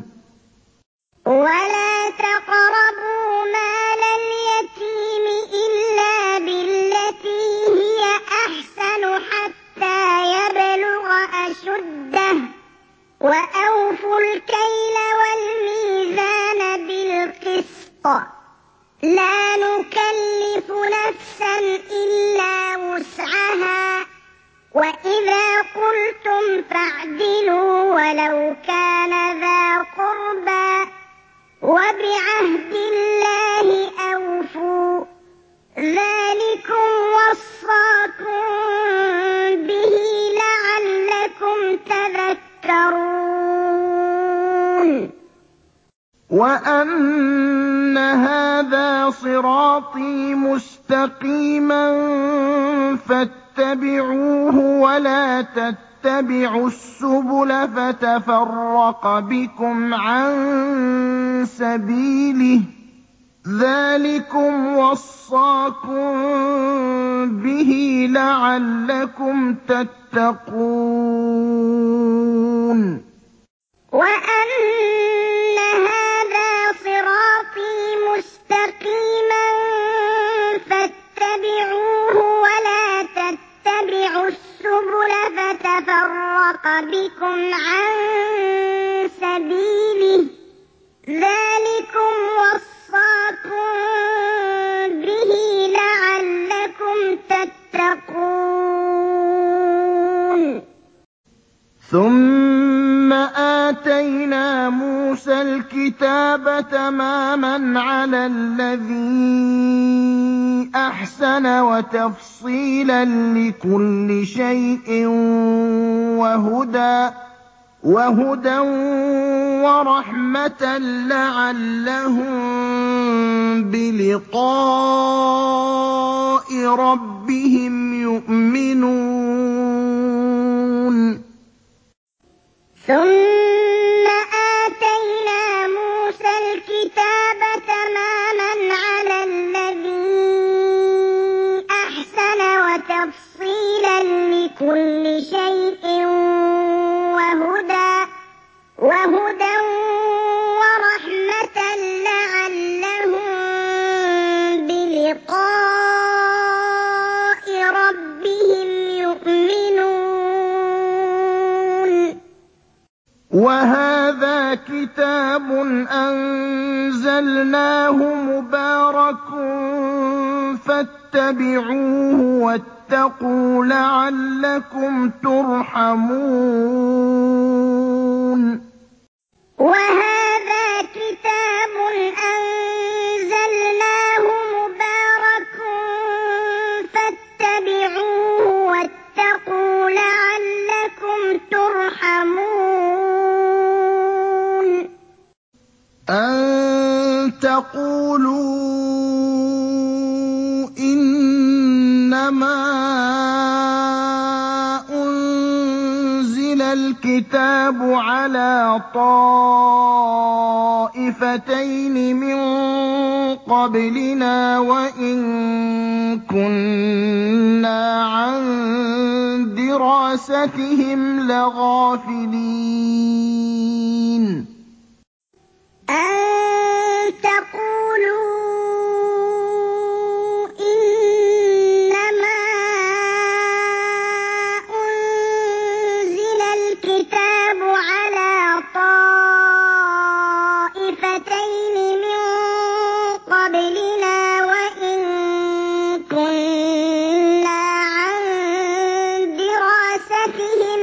ولا تقربوا مال اليتيم إلا بالتي هي أحسن حتى وَأَوْفُوا الْكَيْلَ وَالْمِيزَانَ بِالْقِسْطِ ۖ لَا نُكَلِّفُ نَفْسًا إِلَّا وُسْعَهَا ۖ وَإِذَا قُلْتُمْ فَاعْدِلُوا وَلَوْ كَانَ ذَا قُرْبَىٰ ۖ وَبِعَهْدِ اللَّهِ أَوْفُوا ۚ ذَٰلِكُمْ وَصَّاكُم بِهِ لَعَلَّكُمْ تَذَكَّرُونَ وَأَنَّ هَٰذَا صِرَاطِي مُسْتَقِيمًا فَاتَّبِعُوهُ وَلَا تَتَّبِعُوا السُّبُلَ فَتَفَرَّقَ بِكُمْ عَن سَبِيلِهِ ۚ ذَٰلِكُمْ وَصَّاكُم بِهِ لَعَلَّكُمْ تَتَّقُونَ وَأَنَّ هَٰذَا صِرَاطِي مُسْتَقِيمًا فَاتَّبِعُوهُ وَلَا تَتَّبِعُوا السُّبُلَ فَتَفَرَّقَ بِكُمْ عَن سَبِيلِهِ ۚ ذَٰلِكُمْ وَصَّاكُم بِهِ لَعَلَّكُمْ تَتَّقُونَ ثُمَّ آتَيْنَا مُوسَى الْكِتَابَ تَمَامًا عَلَى الَّذِي أَحْسَنَ وَتَفْصِيلًا لِّكُلِّ شَيْءٍ وَهُدًى وَرَحْمَةً لَّعَلَّهُم بِلِقَاءِ رَبِّهِمْ يُؤْمِنُونَ ثُمَّ آتَيْنَا مُوسَى الْكِتَابَ تَمَامًا عَلَى الَّذِي أَحْسَنَ وَتَفْصِيلًا لِّكُلِّ شَيْءٍ وَهُدًى وَرَحْمَةً لَّعَلَّهُم بِلِقَاءِ رَبِّهِمْ يُؤْمِنُونَ وَهَٰذَا كِتَابٌ أَنزَلْنَاهُ مُبَارَكٌ فَاتَّبِعُوهُ وَاتَّقُوا لَعَلَّكُمْ تُرْحَمُونَ وَهَٰذَا كِتَابٌ أَنزَلْنَاهُ مُبَارَكٌ فَاتَّبِعُوهُ وَاتَّقُوا لَعَلَّكُمْ تُرْحَمُونَ أَن تَقُولُوا إِنَّمَا أُنزِلَ الْكِتَابُ عَلَىٰ طَائِفَتَيْنِ مِن قَبْلِنَا وَإِن كُنَّا عَن دِرَاسَتِهِمْ لَغَافِلِينَ أَن تَقُولُوا إِنَّمَا أُنزِلَ الْكِتَابُ عَلَىٰ طَائِفَتَيْنِ مِن قَبْلِنَا وَإِن كُنَّا عَن دِرَاسَتِهِمْ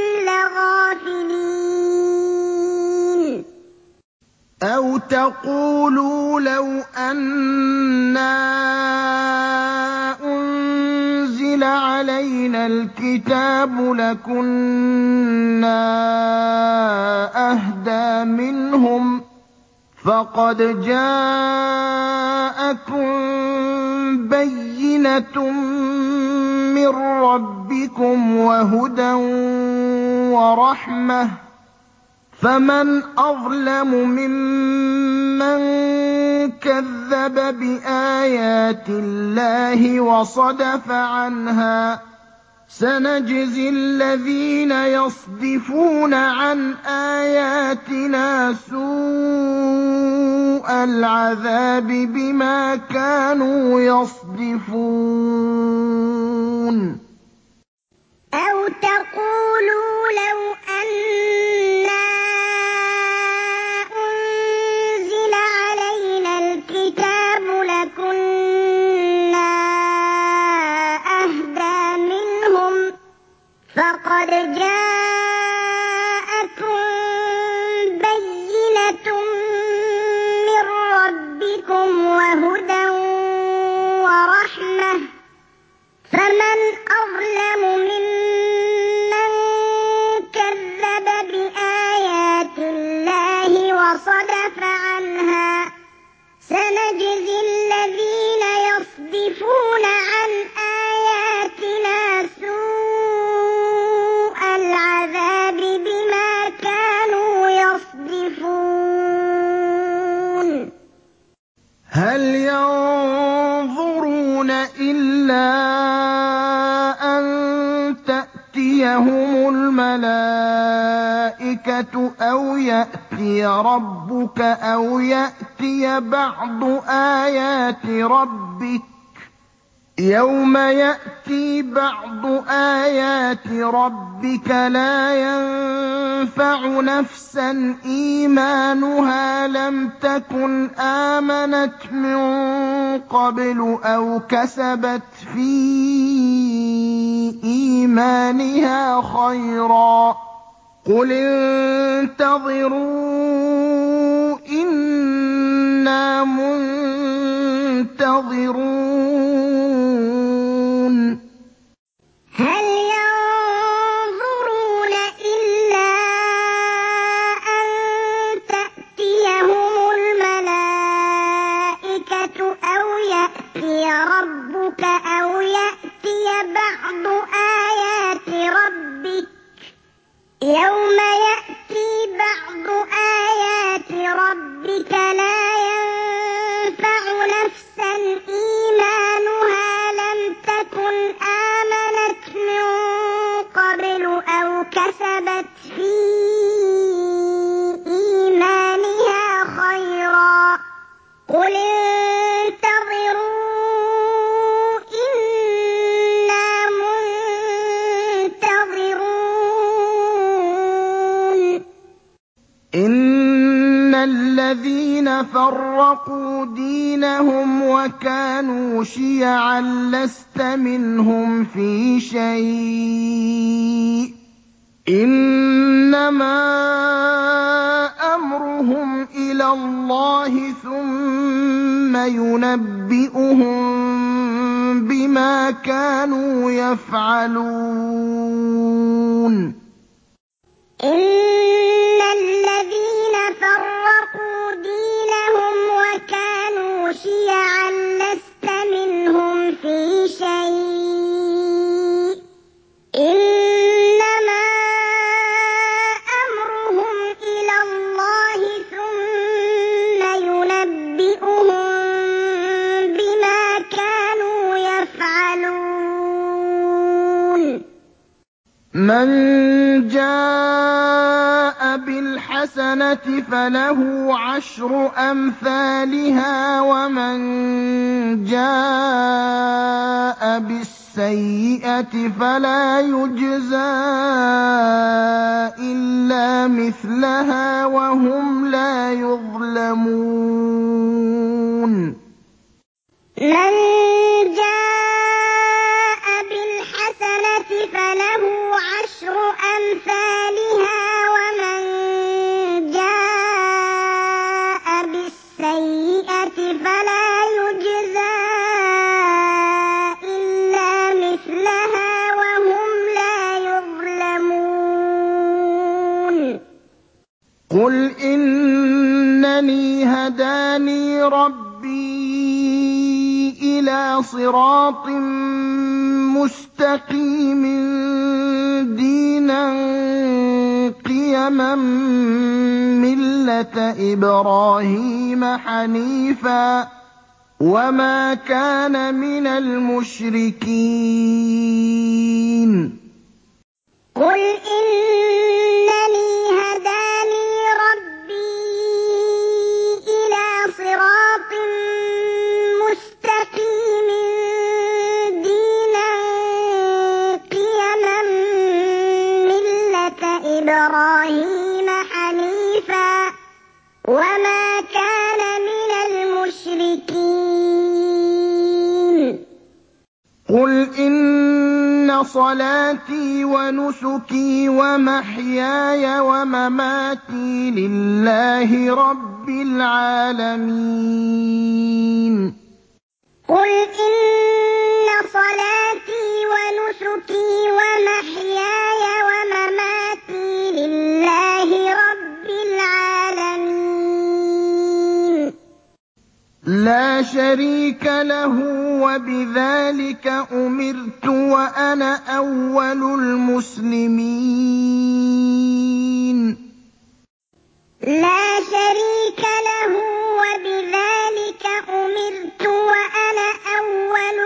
لَغَافِلِينَ أَوْ تَقُولُوا لَوْ أَنَّا أُنزِلَ عَلَيْنَا الْكِتَابُ لَكُنَّا أَهْدَىٰ مِنْهُمْ ۚ فَقَدْ جَاءَكُم بَيِّنَةٌ مِّن رَّبِّكُمْ وَهُدًى وَرَحْمَةٌ ۚ فَمَنْ أَظْلَمُ مِمَّن كَذَّبَ بِآيَاتِ اللَّهِ وَصَدَفَ عَنْهَا ۚ سَنَجْزِي الَّذِينَ يَصْدِفُونَ عَنْ آيَاتِنَا سُوءَ الْعَذَابِ بِمَا كَانُوا يَصْدِفُونَ أَوْ تَقُولُوا لَوْ أَنَّا فقد جاءكم بينة من ربكم وهدى ورحمة فمن أظلم ممن كذب بآيات الله وصدف عنها سنجزي الذين يصدفون عن آياتنا سوء العذاب بما كانوا يصدفون هل ينظرون إلا أن تأتيهم الملائكة أو يأتي ربك أو يأتي بعض آيات ربك يوم يأتي بعض آيات ربك لا ينفع نفسا إيمانها لم تكن آمنت من قبل أو كسبت في إيمانها خيرا قل انتظروا إنا منتظرون هل ينظرون إلا أن تأتيهم الملائكة أو يأتي ربك أو يأتي بعض آيات ربك يوم يأتي بعض آيات ربك لا ينفع نفسا إيمانها لم تكن آمنت من قبل أو كسبت في إيمانها خيرا قل انتظروا إنا منتظرون إن الذين فرقوا دينهم وكانوا شيعا لست منهم في شيء إنما أمرهم إلى الله ثم ينبئهم بما كانوا يفعلون إن الذين فرقوا دينهم وكانوا شيعا لست منهم في شيء إنما أمرهم إلى الله ثم ينبئهم بما كانوا يفعلون من جاء بالحسنة فله عشر أمثالها ومن جاء بالسيئة فلا يجزى إلا مثلها وهم لا يظلمون من جاء بالحسنة فله عشر أمثالها ومن جاء بالسيئة فلا يجزى إلا مثلها وهم لا يظلمون قل إنني هداني ربي إلى صراط مستقيم دينا قيما ملة إبراهيم حنيفا وما كان من المشركين قل إنني هداني ربي إلى صراط مستقيم دينا قيما ملة إبراهيم حنيفا وما كان من المشركين قل إن صلاتي ونسكي ومحياي ومماتي لله رب العالمين قل إن صلاتي ونسكي ومحياي ومماتي لله رب العالمين لا شريك له وبذلك أمرت وأنا أول المسلمين لا شريك له وبذلك أمرت وأنا أول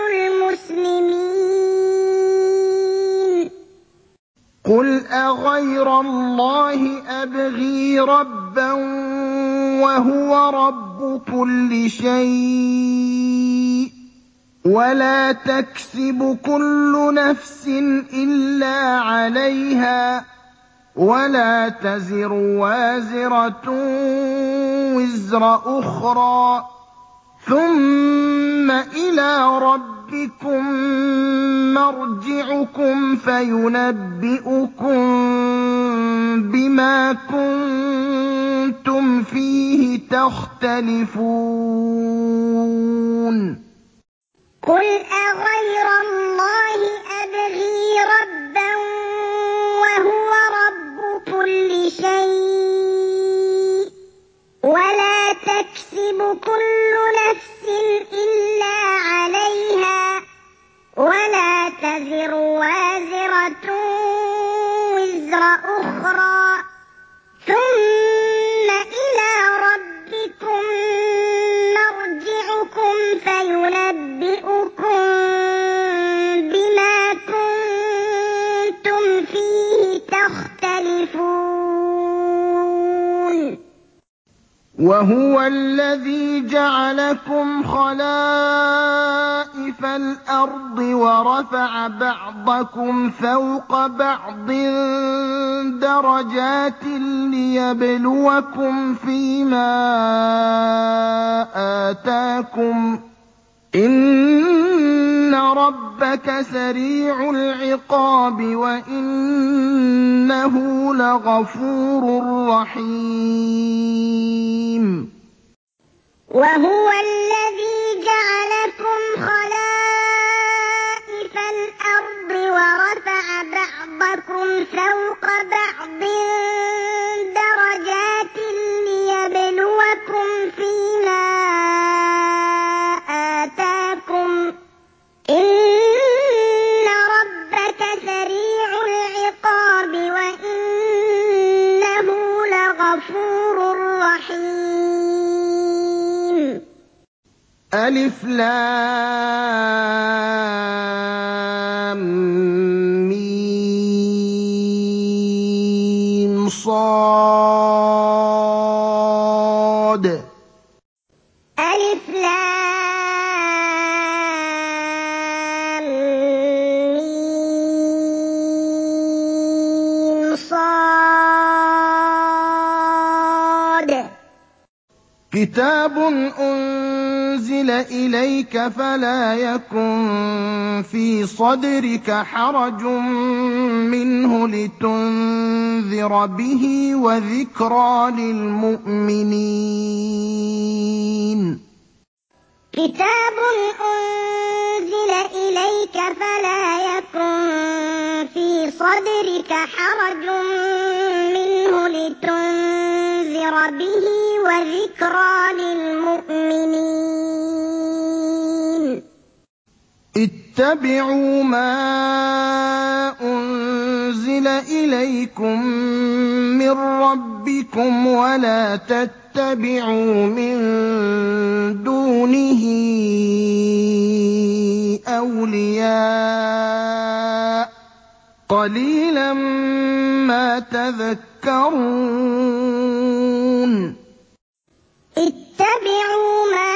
المسلمين قل أغير الله أبغي ربا وهو رب كل شيء ولا تكسب كل نفس إلا عليها ولا تزر وازرة وزر أخرى ثم إلى ربكم مرجعكم فينبئكم بما كنتم فيه تختلفون قل أغير الله أبغي ربا وهو رب كل شيء ولا تكسب كل نفس إلا عليها ولا تزر وازرة وزر أخرى ثم إلى ربكم مرجعكم فينبئكم بما كنتم فيه تختلفون وهو الذي جعلكم خلائف الأرض ورفع بعضكم فوق بعض درجات ليبلوكم فيما آتاكم إن ربك سريع العقاب وإنه لغفور رحيم وهو الذي جعلكم خلائف الأرض ورفع بعضكم فوق بعض درجات ليبلوكم فيما آتاكم إن ربك سريع العقاب وإنه لغفور رحيم ألف لام ميم صاد ألف لام ميم صاد كتاب أنزل إليك فلا يكن في صدرك حرج منه لتنذر به وذكرى للمؤمنين كتاب أنزل إليك فلا يكن في صدرك حرج منه لتنذر به وذكرى للمؤمنين اتبعوا ما أنزل إليكم من ربكم ولا تتبعوا من دونه أولياء قليلا ما تذكرون اتبعوا ما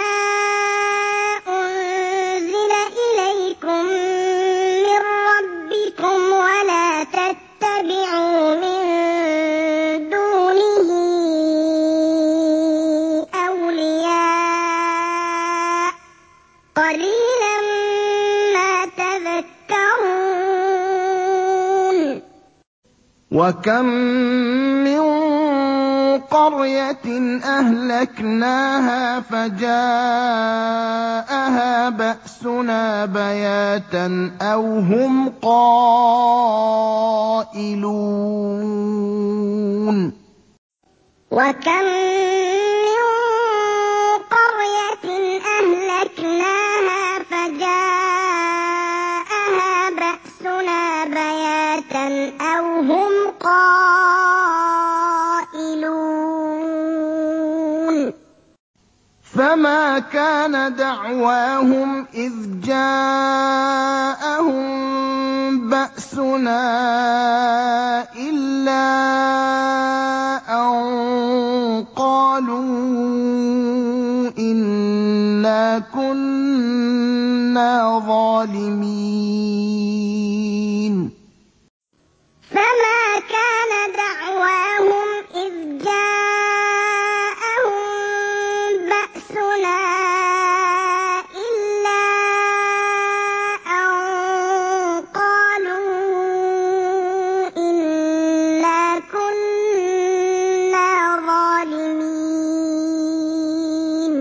أنزل إليكم من ربكم ولا تتبعوا من دونه أولياء قليلا ما تذكرون وَكَم مِّن قَرْيَةٍ أَهْلَكْنَاهَا فَجَاءَهَا بَأْسُنَا بَيَاتًا أَوْ هُمْ قَائِلُونَ وَكَم مِّن قَرْيَةٍ أَهْلَكْنَاهَا فَجَاءَهَا بَأْسُنَا بَيَاتًا أَوْ هُمْ قَائِلُونَ فَمَا كَانَ دَعْوَاهُمْ إِذْ جَاءَهُم بَأْسُنَا إِلَّا أَن قَالُوا إِنَّا كُنَّا ظَالِمِينَ فَمَا كَانَ دَعْوَاهُمْ إِذْ جَاءَهُم بَأْسُنَا إِلَّا أَن قَالُوا إِنَّا كُنَّا ظَالِمِينَ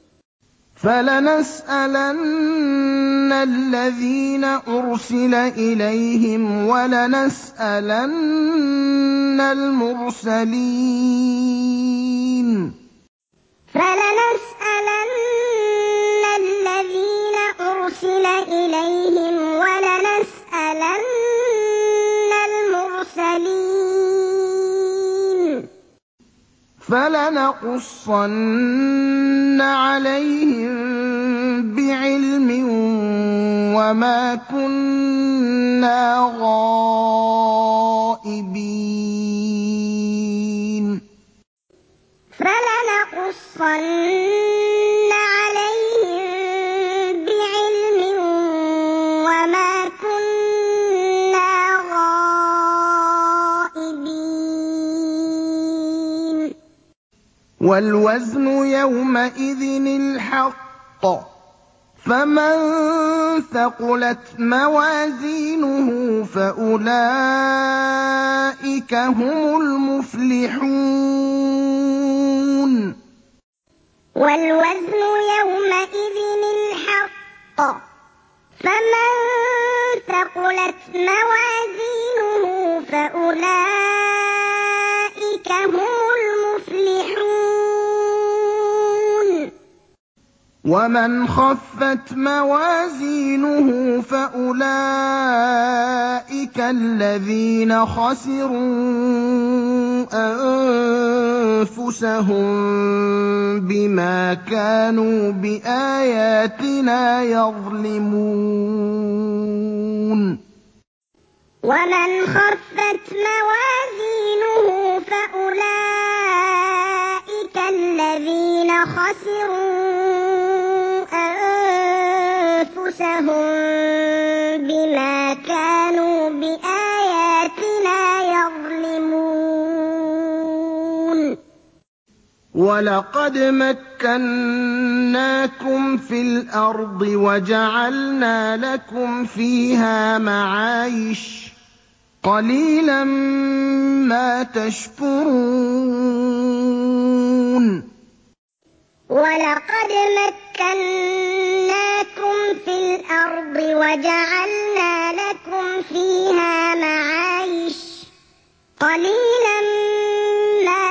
فَلَنَسْأَلَنَّ الَّذِينَ أُرْسِلَ إِلَيْهِمْ وَلَنَسْأَلَنَّ الْمُرْسَلِينَ فَلَنَسْأَلَنَّ الَّذِينَ أُرْسِلَ إِلَيْهِمْ وَلَنَسْأَلَنَّ الْمُرْسَلِينَ فَلَنَقُصَّنَّ عَلَيْهِم بِعِلْمٍ وَمَا كُنَّا غَائِبِينَ فَلَنَقُصَّنَّ عَلَيْهِم بِعِلْمٍ وَمَا كُنَّا غَائِبِينَ وَالْوَزْنُ يَوْمَئِذٍ الْحَقُّ ۚ فَمَن ثَقُلَتْ مَوَازِينُهُ فَأُولَٰئِكَ هُمُ الْمُفْلِحُونَ وَالْوَزْنُ يَوْمَئِذٍ الْحَقُّ ۚ فَمَن ثَقُلَتْ مَوَازِينُهُ فَأُولَٰئِكَ هُمُ الْمُفْلِحُونَ وَمَنْ خَفَّتْ مَوَازِينُهُ فَأُولَٰئِكَ الَّذِينَ خَسِرُوا أَنفُسَهُم بِمَا كَانُوا بِآيَاتِنَا يَظْلِمُونَ وَمَنْ خَفَّتْ مَوَازِينُهُ فَأُولَٰئِكَ الَّذِينَ خَسِرُوا أَنفُسَهُم بِمَا كَانُوا بِآيَاتِنَا يَظْلِمُونَ وَلَقَدْ مَكَّنَّاكُمْ فِي الْأَرْضِ وَجَعَلْنَا لَكُمْ فِيهَا مَعَايِشَ ۗ قَلِيلًا مَّا تَشْكُرُونَ وَلَقَدْ مَكَّنَّاكُمْ فِي الْأَرْضِ وَجَعَلْنَا لَكُمْ فِيهَا مَعَايِشَ ۗ قَلِيلًا مَّا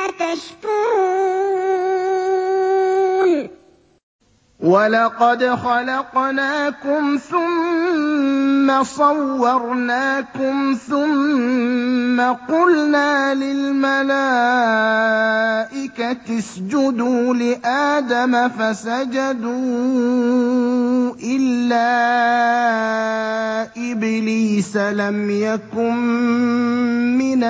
تَشْكُرُونَ وَلَقَدْ خَلَقْنَاكُمْ ثُمَّ صَوَّرْنَاكُمْ ثُمَّ قُلْنَا لِلْمَلَائِكَةِ اسْجُدُوا لِآدَمَ فَسَجَدُوا إِلَّا إِبْلِيسَ لَمْ يَكُن مِّنَ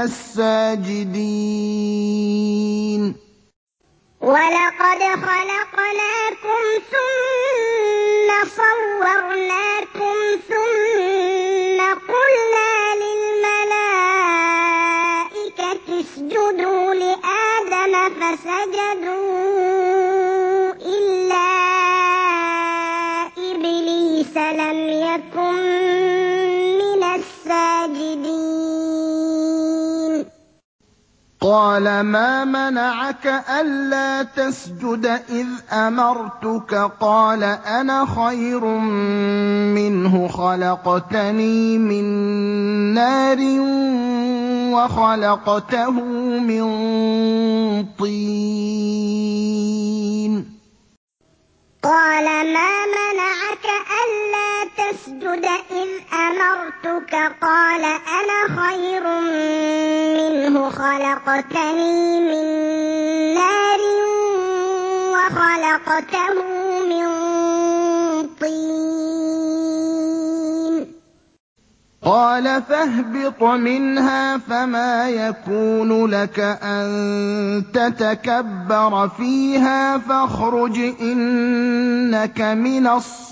السَّاجِدِينَ وَلَقَدْ خَلَقْنَاكُمْ ثُمَّ صَوَّرْنَاكُمْ ثُمَّ قُلْنَا لِلْمَلَائِكَةِ اسْجُدُوا لِآدَمَ فَسَجَدُوا إِلَّا إِبْلِيسَ لَمْ يَكُن مِّنَ السَّاجِدِينَ قَالَ مَا مَنَعَكَ أَلَّا تَسْجُدَ إِذْ أَمَرْتُكَ ۖ قَالَ أَنَا خَيْرٌ مِّنْهُ خَلَقْتَنِي مِن نَّارٍ وَخَلَقْتَهُ مِن طِينٍ قَالَ مَا مَنَعَكَ أَلَّا تَسْجُدَ إِذْ أَمَرْتُكَ ۖ قَالَ أَنَا خَيْرٌ مِّنْهُ خَلَقْتَنِي مِن نَّارٍ وَخَلَقْتَهُ مِن طِينٍ قَالَ فَاهْبِطْ مِنْهَا فَمَا يَكُونُ لَكَ أَن تَتَكَبَّرَ فِيهَا فَاخْرُجْ إِنَّكَ مِنَ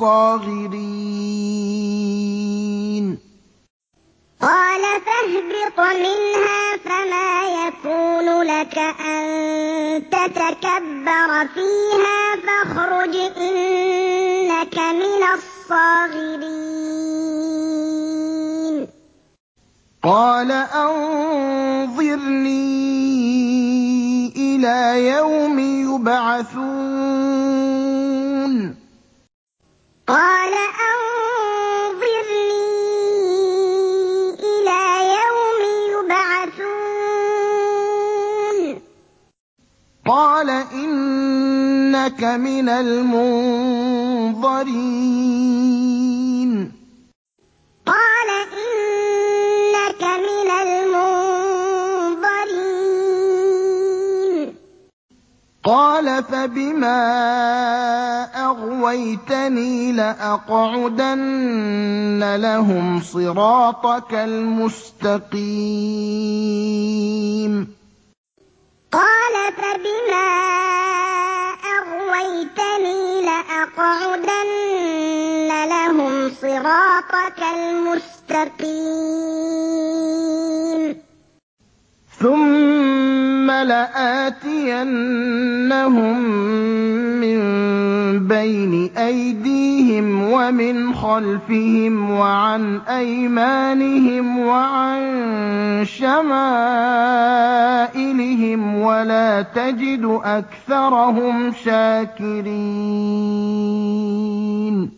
الصَّاغِرِينَ قَالَ فَاهْبِطْ مِنْهَا فَمَا يَكُونُ لَكَ أَن تَتَكَبَّرَ فِيهَا فَاخْرُجْ إِنَّكَ مِنَ الصَّاغِرِينَ قَالَ أَنظِرْنِي إِلَىٰ يَوْمِ يُبْعَثُونَ قَالَ أَنظِرْنِي إِلَىٰ يَوْمِ يُبْعَثُونَ قَالَ إِنَّكَ مِنَ الْمُنظَرِينَ قَالَ إِنَّكَ مِنَ الْمُنظَرِينَ قَالَ فَبِمَا أَغْوَيْتَنِي لَأَقْعُدَنَّ لَهُمْ صِرَاطَكَ الْمُسْتَقِيمَ قَالَ فَبِمَا أَغْوَيْتَنِي لَأَقْعُدَنَّ لَهُمْ صِرَاطَكَ الْمُسْتَقِيمَ ثُمَّ لَآتِيَنَّهُم مِّن بَيْنِ أَيْدِيهِمْ وَمِنْ خَلْفِهِمْ وَعَنْ أَيْمَانِهِمْ وَعَن شَمَائِلِهِمْ وَلَا تَجِدُ أَكْثَرَهُمْ شَاكِرِينَ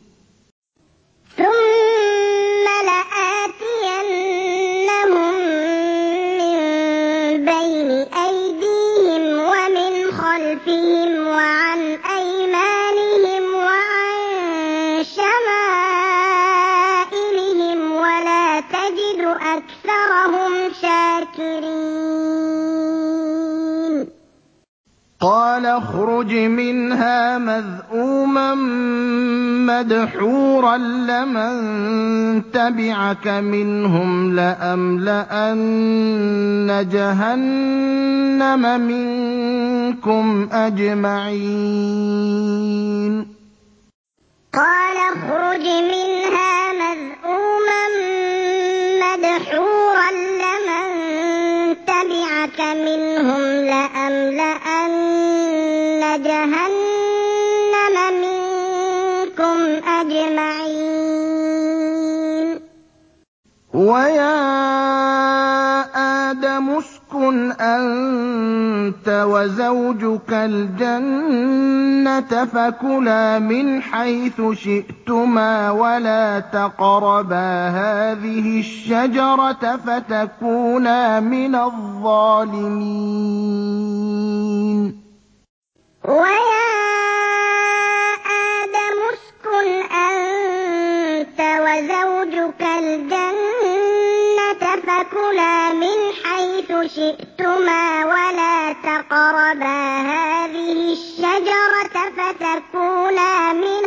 ثُمَّ لَآتِيَنَّهُم مِّن بَيْنِ أَيْدِيهِمْ وَمِنْ خَلْفِهِمْ وَعَنْ أَيْمَانِهِمْ وَعَن شَمَائِلِهِمْ وَلَا تَجِدُ أَكْثَرَهُمْ شَاكِرِينَ قَالَ اخْرُجْ مِنْهَا مَذْءُومًا مَّدْحُورًا ۖ لَّمَن تَبِعَكَ مِنْهُمْ لَأَمْلَأَنَّ جَهَنَّمَ مِنكُمْ أَجْمَعِينَ قَالَ اخْرُجْ مِنْهَا مَذْءُومًا مَّدْحُورًا ۖ لَّمَن تَبِعَكَ مِنْهُمْ لَأَمْلَأَنَّ جَهَنَّمَ مِنكُمْ أَجْمَعِينَ وَيَا آدَمُ اسْكُنْ أَنتَ وَزَوْجُكَ الْجَنَّةَ فَكُلَا مِنْ حَيْثُ شِئْتُمَا وَلَا تَقْرَبَا هَٰذِهِ الشَّجَرَةَ فَتَكُونَا مِنَ الظَّالِمِينَ وَيَا آدَمُ اسْكُنْ أَنتَ وَزَوْجُكَ الْجَنَّةَ فَكُلَا مِنْ حَيْثُ شِئْتُمَا وَلَا تَقْرَبَا هَٰذِهِ الشَّجَرَةَ فَتَكُونَا مِنَ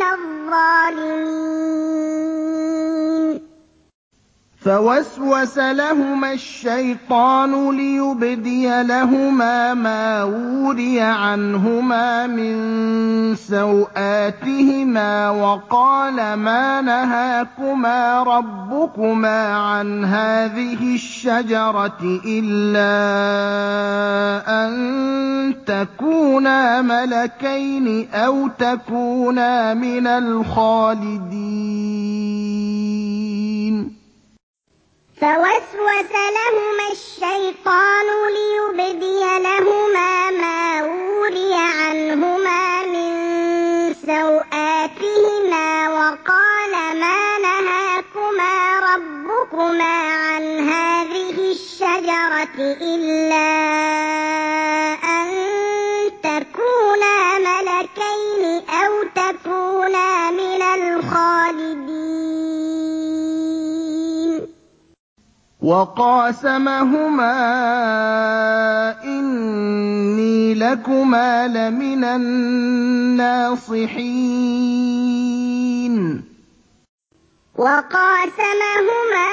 الظَّالِمِينَ فَوَسْوَسَ لَهُمَا الشَّيْطَانُ لِيُبْدِيَ لَهُمَا مَا وُورِيَ عَنْهُمَا مِن سَوْآتِهِمَا وَقَالَ مَا نَهَاكُمَا رَبُّكُمَا عَنْ هَٰذِهِ الشَّجَرَةِ إِلَّا أَن تَكُونَا مَلَكَيْنِ أَوْ تَكُونَا مِنَ الْخَالِدِينَ فَوَسْوَسَ لَهُمَا الشَّيْطَانُ الشيطان ليبدي لهما ما وري عنهما من سوآتهما وقال ما نهاكما ربكما عن هذه الشجرة إلا أن تكونا ملكين أو تكونا من الخالدين وقاسمهما إني لكما لمن الناصحين وقاسمهما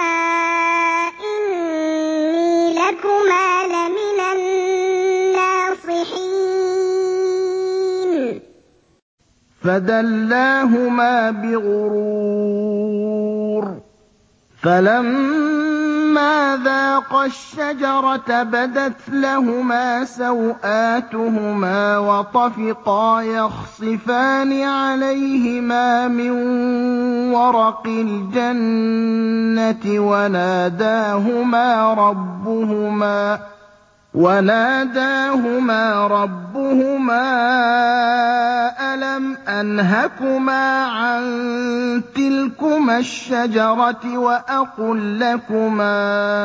إني لكما لمن الناصحين فدلاهما بغرور فلما ذاقا الشجرة بدت لهما سوآتهما وطفقا يخصفان عليهما من ورق الجنة وناداهما ربهما ألم أنهكما عن تلكما الشجرة وأقل لكما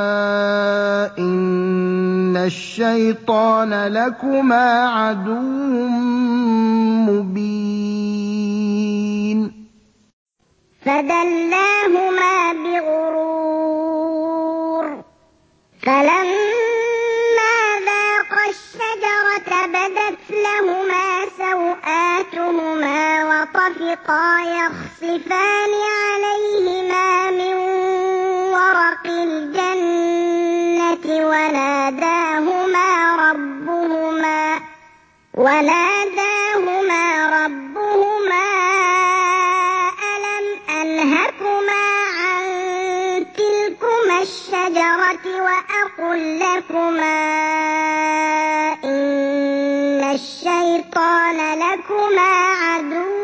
إن الشيطان لكما عدو مبين فدلاهما بغرور فلما ذاقا الشجرة بدت لهما سوآتهما وطفقا يخصفان عليهما من ورق الجنة وناداهما ربهما ألم أنهكما عن تلكما الشجرة وأقل لكما إن الشيطان لكما عدو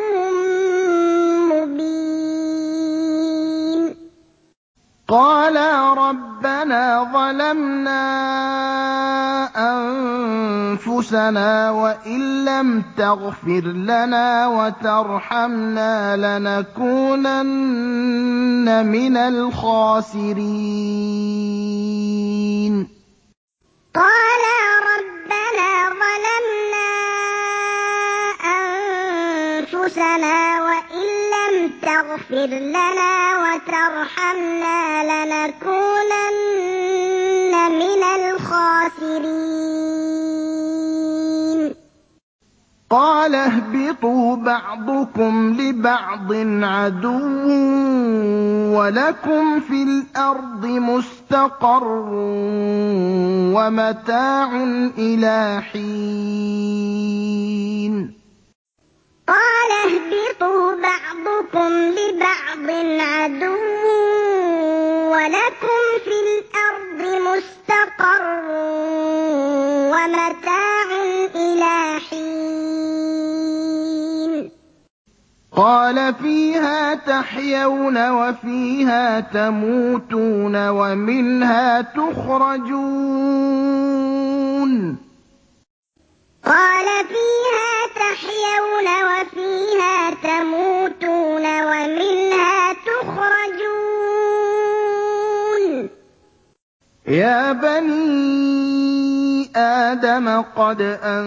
مبين قالا ربنا ظلمنا أنفسنا وإن لم تغفر لنا وترحمنا لنكونن من الخاسرين قالا ربنا ظلمنا أنفسنا وإن لم تغفر لنا وترحمنا لنكونن من الخاسرين قال اهبطوا بعضكم لبعض عدو ولكم في الأرض مستقر ومتاع إلى حين قال اهبطوا بعضكم لبعض عدو ولكم في الأرض مستقر ومتاع إلى حين قال فيها تحيون وفيها تموتون ومنها تخرجون قال فيها تحيون وفيها تموتون ومنها تخرجون يا بني آدم قد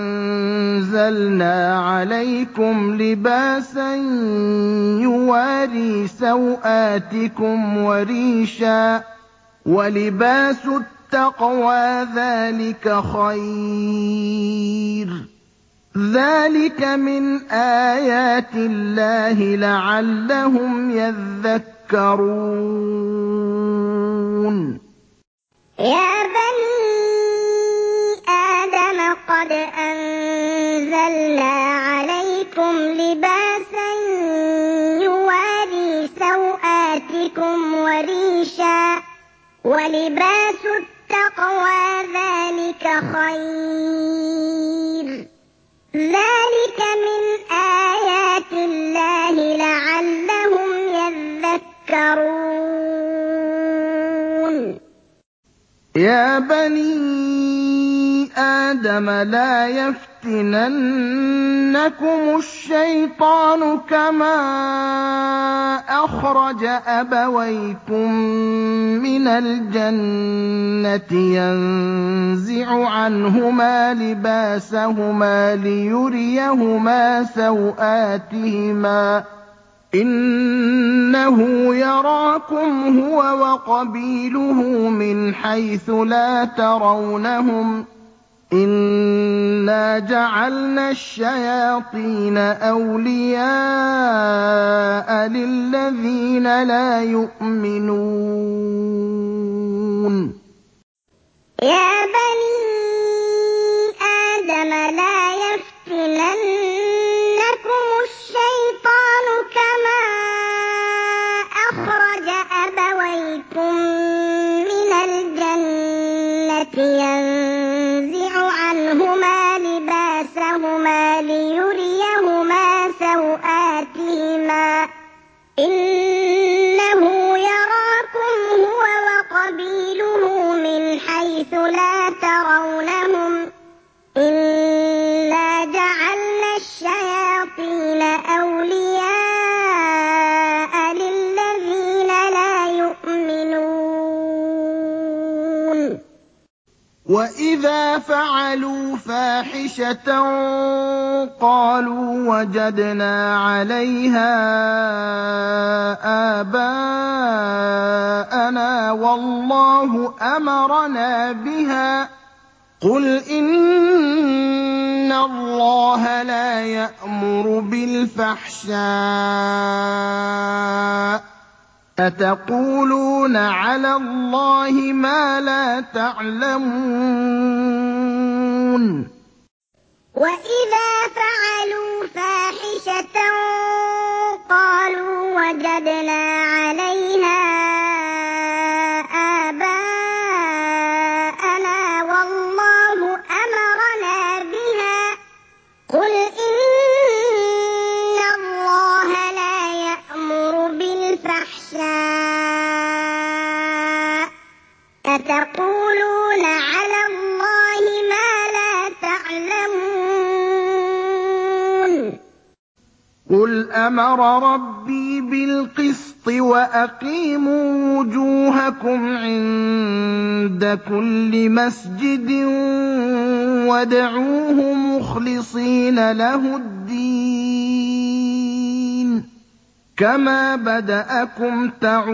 أنزلنا عليكم لباسا يواري سوآتكم وريشا ولباس التقوى ذلك خير ذلك من آيات الله لعلهم يذكرون يا بني آدم قد أنزلنا عليكم لباسا يواري سوآتكم وريشا ولباس التقوى ذلك خير ذلك من آيات الله لعلهم يذكرون يا بني آدم لا يفتننكم الشيطان كما أخرج أبويكم من الجنة ينزع عنهما لباسهما ليريهما سوآتهما إِنَّهُ يَرَاكُمْ هُوَ وَقَبِيلُهُ مِنْ حَيْثُ لَا تَرَوْنَهُمْ ۗ إِنَّا جَعَلْنَا الشَّيَاطِينَ أَوْلِيَاءَ لِلَّذِينَ لَا يُؤْمِنُونَ يَا بَنِي آدَمَ لَا يَفْتِنَنَّكُمُ الشَّيْطَانُ كَمَا أَخْرَجَ أَبَوَيْكُم مِّنَ الْجَنَّةِ يَنزِعُ عَنْهُمَا لِبَاسَهُمَا لِيُرِيَهُمَا سَوْآتِهِمَا ۗ إِنَّهُ يَرَاكُمْ هُوَ وَقَبِيلُهُ مِنْ حَيْثُ لَا تَرَوْنَهُمْ ۗ إِنَّا جَعَلْنَا الشَّيَاطِينَ أَوْلِيَاءَ لِلَّذِينَ لَا يُؤْمِنُونَ وَإِذَا فَعَلُوا فَاحِشَةً قَالُوا وَجَدْنَا عَلَيْهَا آبَاءَنَا وَاللَّهُ أَمَرَنَا بِهَا ۗ قُلْ إِنَّ اللَّهَ لَا يَأْمُرُ بِالْفَحْشَاءِ ۖ أَتَقُولُونَ عَلَى اللَّهِ مَا لَا تَعْلَمُونَ وَإِذَا فَعَلُوا فَاحِشَةً قَالُوا وَجَدْنَا عَلَيْهَا آبَاءَنَا وَاللَّهُ أَمَرَنَا بِهَا ۗ قُلْ إِنَّ اللَّهَ لَا يَأْمُرُ بِالْفَحْشَاءِ ۖ أَتَقُولُونَ عَلَى اللَّهِ مَا لَا تَعْلَمُونَ قُلْ أَمَرَ رَبِّي بِالْقِسْطِ وَأَقِيمُوا وُجُوهَكُمْ عِندَ كُلِّ مَسْجِدٍ وَادْعُوهُ مُخْلِصِينَ لَهُ الدِّينَ كَمَا بَدَأَكُمْ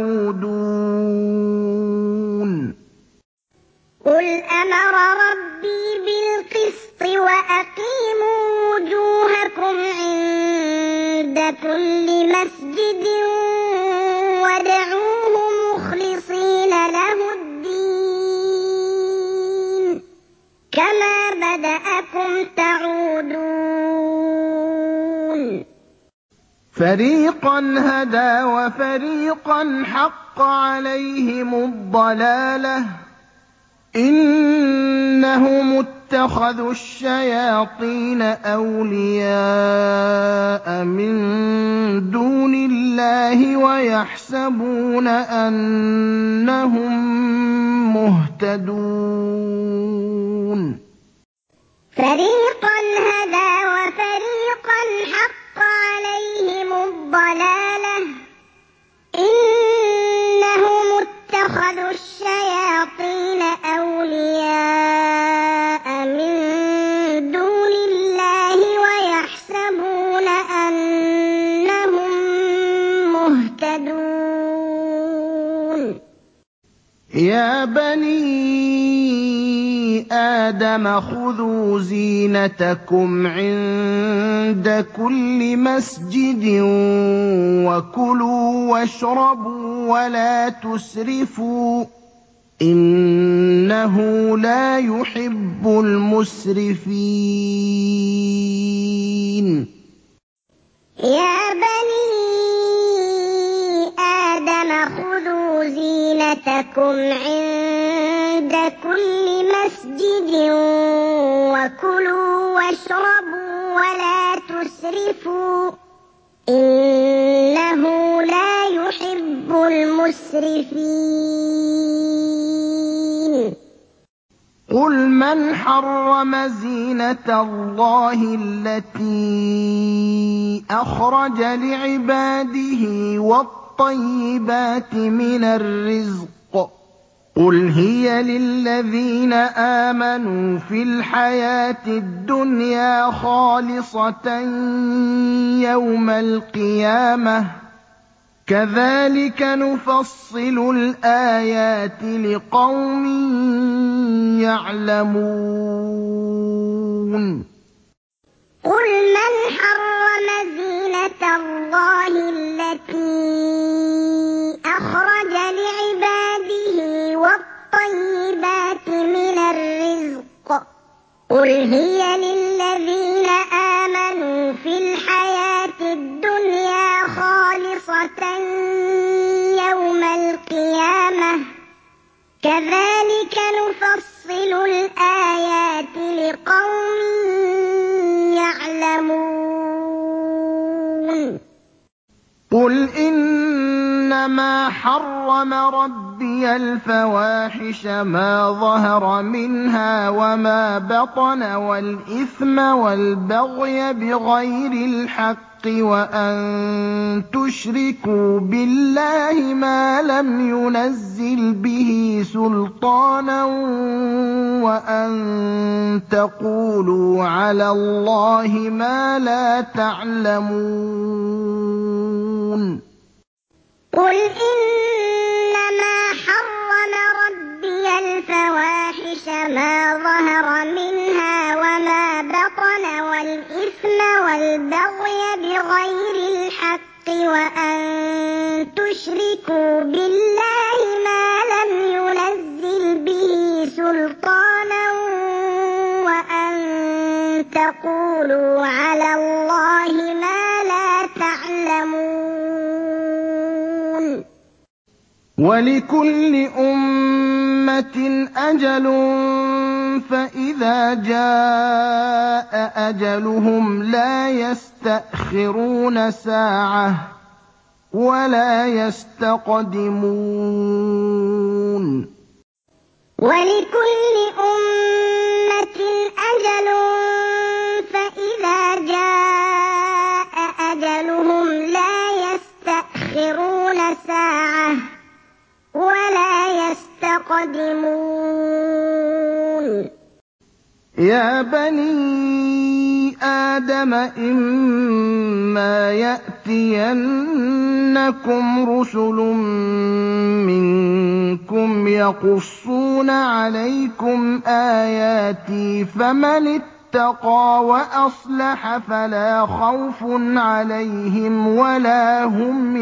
تَعُودُونَ قُلْ أَمَرَ رَبِّي بِالْقِسْطِ وَأَقِيمُوا وُجُوهَكُمْ عِندَ كُلِّ مَسْجِدٍ وَادْعُوهُ مُخْلِصِينَ لَهُ الدِّينَ كَمَا بَدَأَكُمْ تَعُودُونَ فَرِيقًا هَدَىٰ وَفَرِيقًا حَقَّ عَلَيْهِمُ الضَّلَالَةُ ۗ إِنَّهُمُ اتَّخَذُوا الشَّيَاطِينَ أَوْلِيَاءَ مِن دُونِ اللَّهِ وَيَحْسَبُونَ أَنَّهُم مُّهْتَدُونَ فَرِيقًا هَدَىٰ وَفَرِيقًا حَقَّ عَلَيْهِمُ الضَّلَالَةُ ۗ إِنَّهُمُ اتَّخَذُوا الشَّيَاطِينَ أَوْلِيَاءَ مِن دُونِ اللَّهِ وَيَحْسَبُونَ أَنَّهُم مُّهْتَدُونَ يَا بَنِي آدَمَ خُذُوا زِينَتَكُمْ عِندَ كُلِّ مَسْجِدٍ وَكُلُوا وَاشْرَبُوا وَلَا تُسْرِفُوا ۚ إِنَّهُ لَا يُحِبُّ الْمُسْرِفِينَ يَا بَنِي آدَمَ خُذُوا زِينَتَكُمْ عِندَ كُلِّ مَسْجِدٍ وَكُلُوا وَاشْرَبُوا وَلَا تُسْرِفُوا ۚ إِنَّهُ لَا يُحِبُّ الْمُسْرِفِينَ قُلْ مَنْ حَرَّمَ زِينَةَ اللَّهِ الَّتِي أَخْرَجَ لِعِبَادِهِ وَالطَّيِّبَاتِ مِنَ الرِّزْقِ ۚ قُلْ هِيَ لِلَّذِينَ آمَنُوا فِي الْحَيَاةِ الدُّنْيَا خَالِصَةً يَوْمَ الْقِيَامَةِ ۗ كَذَٰلِكَ نُفَصِّلُ الْآيَاتِ لِقَوْمٍ يَعْلَمُونَ قُلْ مَنْ حَرَّمَ زِينَةَ اللَّهِ الَّتِي أَخْرَجَ لِعِبَادِهِ وَالطَّيِّبَاتِ مِنَ الرِّزْقِ ۚ قُلْ هِيَ لِلَّذِينَ آمَنُوا فِي الْحَيَاةِ الدُّنْيَا خَالِصَةً يَوْمَ الْقِيَامَةِ ۗ كَذَٰلِكَ نُفَصِّلُ الْآيَاتِ لِقَوْمٍ يَعْلَمُونَ قُلْ إِنَّمَا حَرَّمَ رَبِّيَ الْفَوَاحِشَ مَا ظَهَرَ مِنْهَا وَمَا بَطَنَ وَالْإِثْمَ وَالْبَغْيَ بِغَيْرِ الْحَقِّ وَأَن تُشْرِكُوا بِاللَّهِ مَا لَمْ يُنَزِّلْ بِهِ سُلْطَانًا وَأَن تَقُولُوا عَلَى اللَّهِ مَا لَا تَعْلَمُونَ قُلْ إِنَّمَا حَرَّمَ رَبِّيَ الْفَوَاحِشَ مَا ظَهَرَ مِنْهَا وَمَا بَطَنَ وَالْإِثْمَ وَالْبَغْيَ بِغَيْرِ الْحَقِّ وَأَن تُشْرِكُوا بِاللَّهِ مَا لَمْ يُنَزِّلْ بِهِ سُلْطَانًا وَأَن تَقُولُوا عَلَى اللَّهِ مَا لَا تَعْلَمُونَ وَلِكُلِّ أُمَّةٍ أَجَلٌ فَإِذَا جَاءَ أَجَلُهُمْ لَا يَسْتَأْخِرُونَ سَاعَةً ۖ وَلَا يَسْتَقْدِمُونَ وَلِكُلِّ أُمَّةٍ أَجَلٌ فَإِذَا جَاءَ أَجَلُهُمْ لَا يَسْتَأْخِرُونَ سَاعَةً ۖ وَلَا يَسْتَقْدِمُونَ يَا بَنِي آدَمَ إِمَّا يَأْتِيَنَّكُمْ رُسُلٌ مِّنكُمْ يَقُصُّونَ عَلَيْكُمْ آيَاتِي فَمَنِ اتَّقَىٰ وَأَصْلَحَ فَلَا خَوْفٌ عَلَيْهِمْ وَلَا هُمْ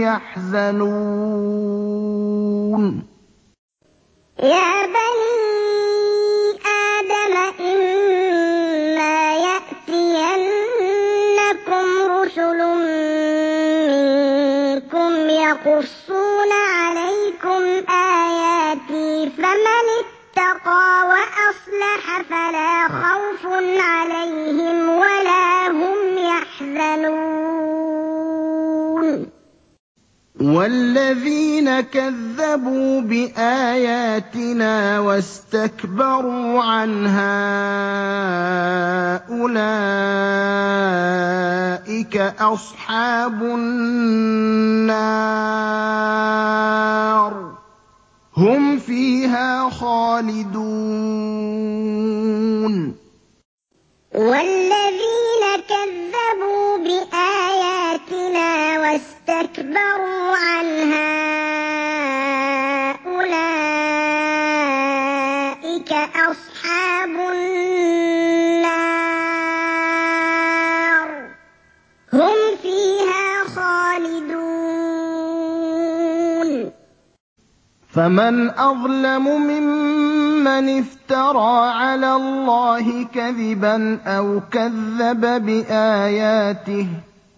يَحْزَنُونَ يَا بَنِي آدَمَ إِمَّا يَأْتِيَنَّكُمْ رُسُلٌ مِّنكُمْ يَقُصُّونَ عَلَيْكُمْ آيَاتِي فَمَنِ اتَّقَىٰ وَأَصْلَحَ فَلَا خَوْفٌ عَلَيْهِمْ وَلَا هُمْ يَحْزَنُونَ وَالَّذِينَ كَذَّبُوا بِآيَاتِنَا وَاسْتَكْبَرُوا عَنْهَا أُولَٰئِكَ أَصْحَابُ النَّارِ ۖ هُمْ فِيهَا خَالِدُونَ وَالَّذِينَ كَذَّبُوا بِآيَاتِنَا وَاسْتَكْبَرُوا عَنْهَا أُولَٰئِكَ أَصْحَابُ النَّارِ ۖ هُمْ فِيهَا خَالِدُونَ فَمَنْ أَظْلَمُ مِمَّنِ افْتَرَىٰ عَلَى اللَّهِ كَذِبًا أَوْ كَذَّبَ بِآيَاتِهِ ۚ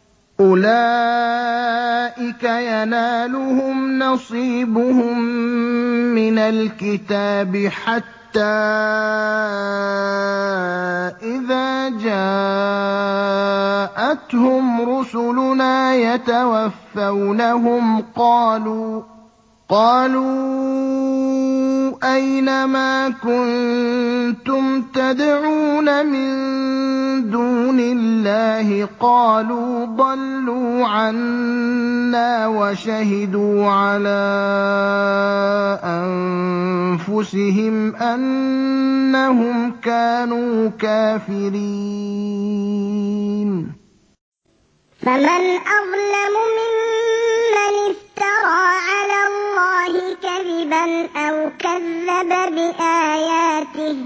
أُولَٰئِكَ يَنَالُهُمْ نَصِيبُهُم مِّنَ الْكِتَابِ حَتَّىٰ إِذَا جَاءَتْهُمْ رُسُلُنَا يَتَوَفَّوْنَهُمْ قَالُوا أينما كنتم تدعون من دون الله قالوا ضلوا عنا وشهدوا على أنفسهم أنهم كانوا كافرين فمن أظلم ممن افترى على الله كذبا أو كذب بآياته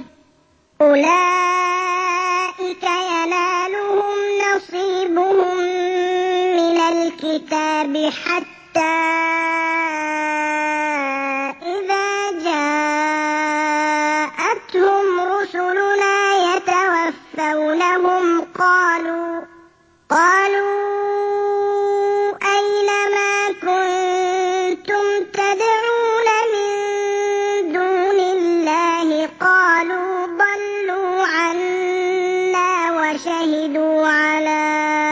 أولئك ينالهم نصيبهم من الكتاب حتى إذا جاءتهم رسلنا يتوفونهم قالوا أين ما كنتم تدعون من دون الله قالوا ضلوا عنا وشهدوا على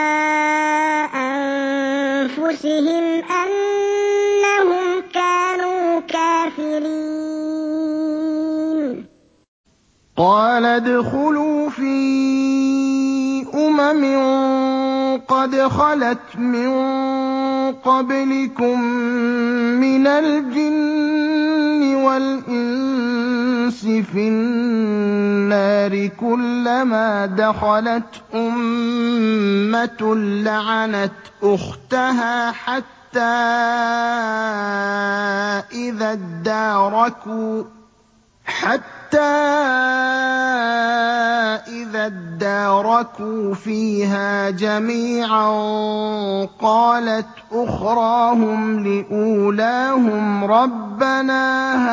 أنفسهم أنهم كانوا كافرين قال ادخلوا في قد خلت من قبلكم من الجن والإنس في النار كلما دخلت أمة لعنت أختها حتى إذا اداركوا فيها جميعا قالت أخراهم لأولاهم ربنا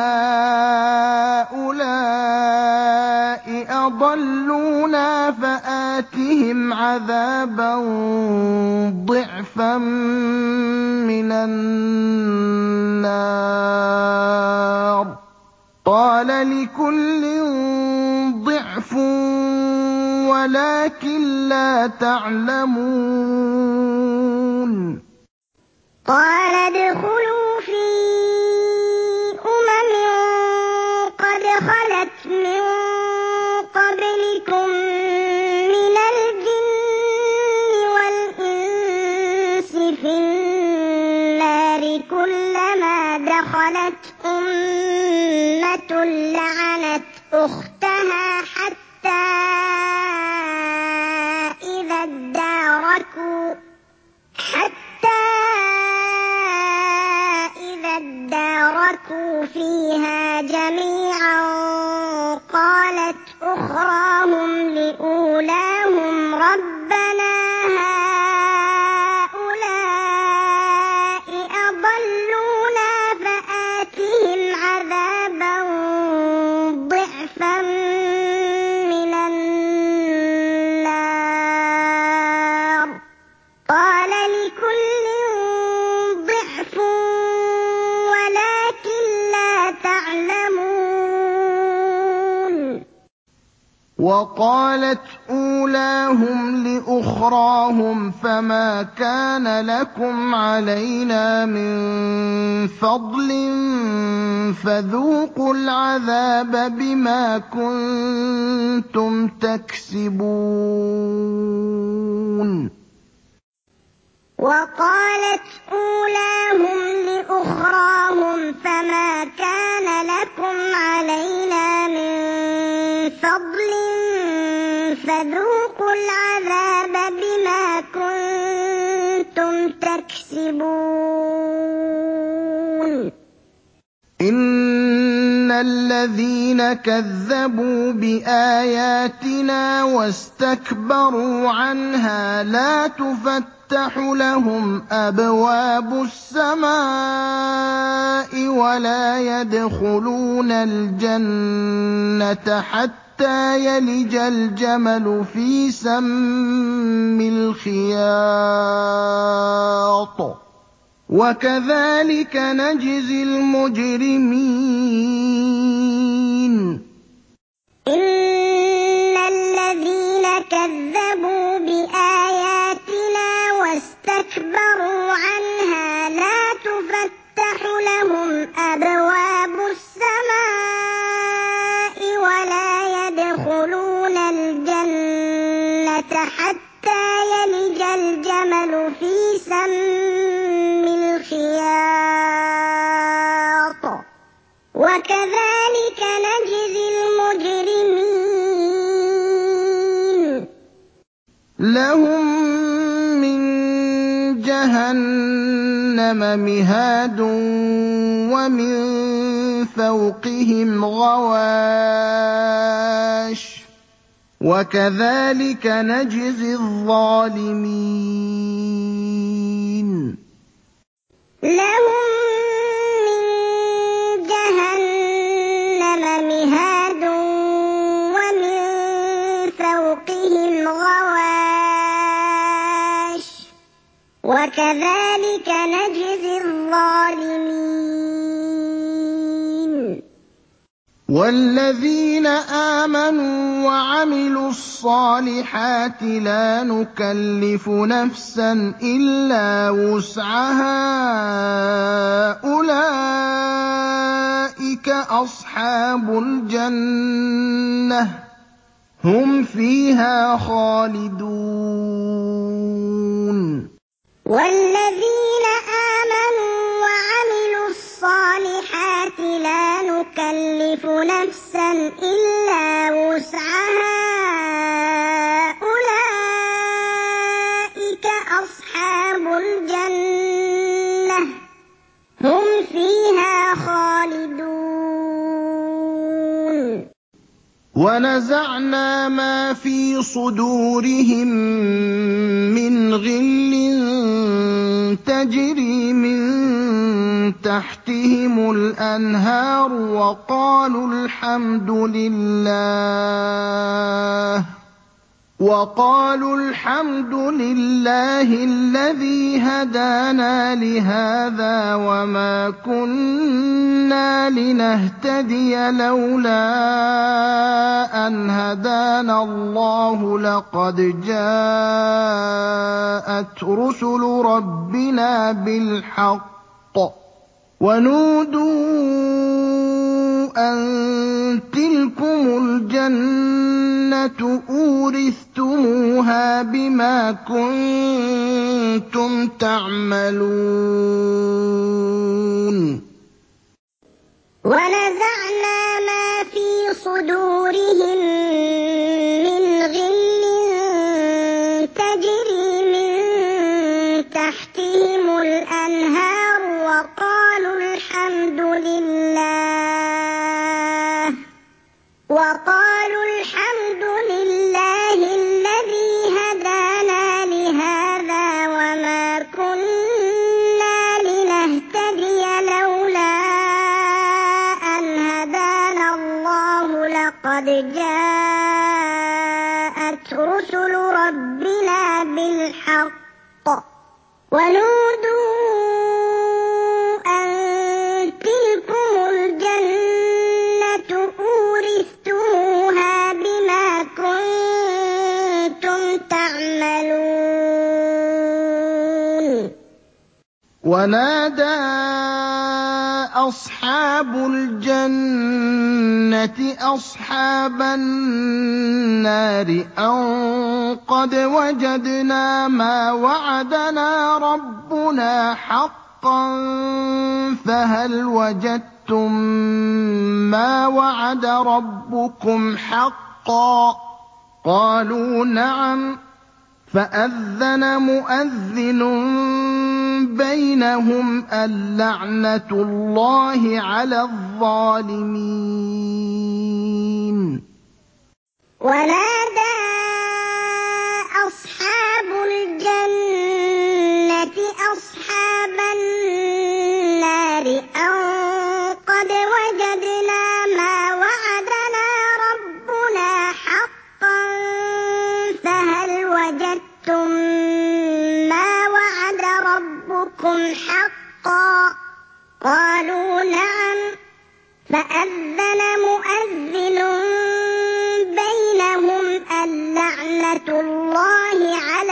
هؤلاء أضلونا فآتهم عذابا ضعفا من النار قال لكل ضعف ولكن لا تعلمون قال ادخلوا في قد خلت من قبلكم من الجن والإنس في النار كلما دخلت أمة لعنت أختها حتى إذا اداركوا فيها جميعا قالت أخراهم لأولاهم ربنا هؤلاء أضلونا فآتهم عذابا ضعفا من النار قال لكل ضعف ولكن لا تعلمون وقالت أولاهم لأخراهم فما كان لكم علينا من فضل فذوقوا العذاب بما كنتم تكسبون وقالت أولاهم لأخراهم فما كان لكم علينا من فضل فذوقوا العذاب بما كنتم تكسبون إن الذين كذبوا بآياتنا واستكبروا عنها لا تفتح لهم أبواب السماء ولا يدخلون الجنة حتى يلج الجمل في سم الخياط وكذلك نجزي المجرمين إن الذين كذبوا بآياتنا واستكبروا عنها لا تفتح لهم أبواب السماء حتى يلج الجمل في سم الخياط وكذلك نجزي المجرمين لهم من جهنم مهاد ومن فوقهم غواش وكذلك نجزي الظالمين لهم من جهنم مهاد ومن فوقهم غواش وكذلك نجزي الظالمين والذين آمنوا وعملوا الصالحات لا نكلف نفسا إلا وسعها أولئك أصحاب الجنة هم فيها خالدون والذين آمنوا وعملوا الصالحات لا نكلف نفسا إلا وسعها أولئك أصحاب الجنة هم فيها خالدون ونزعنا ما في صدورهم من غل تجري من تحتهم الأنهار وقالوا الحمد لله الذي هدانا لهذا وما كنا لنهتدي لولا أن هدانا الله لقد جاءت رسل ربنا بالحق ونودوا أن تلكم الجنة أورثتموها بما كنتم تعملون ونزعنا ما في صدورهم من غل تجري من تحتهم الأنهار وقالوا الحمد لله الذي هدانا لهذا وما كنا لنهتدي لولا أن هدانا الله لقد جاءت رسل ربنا بالحق ونودوا أن تلكم الجنة أورثتموها بما كنتم تعملون ونادى أصحاب الجنة أصحاب النار أن قد وجدنا ما وعدنا ربنا حقا فهل وجدتم ما وعد ربكم حقا قالوا نعم فأذن مؤذن بينهم اللعنة الله على الظالمين ونادى أصحاب الجنة أصحاب النار أن قد وجدنا ما وعدنا ربنا حقا فهل وجدتم ما وعد ربكم حقا قالوا نعم فأذن مؤذن بينهم اللعنة الله على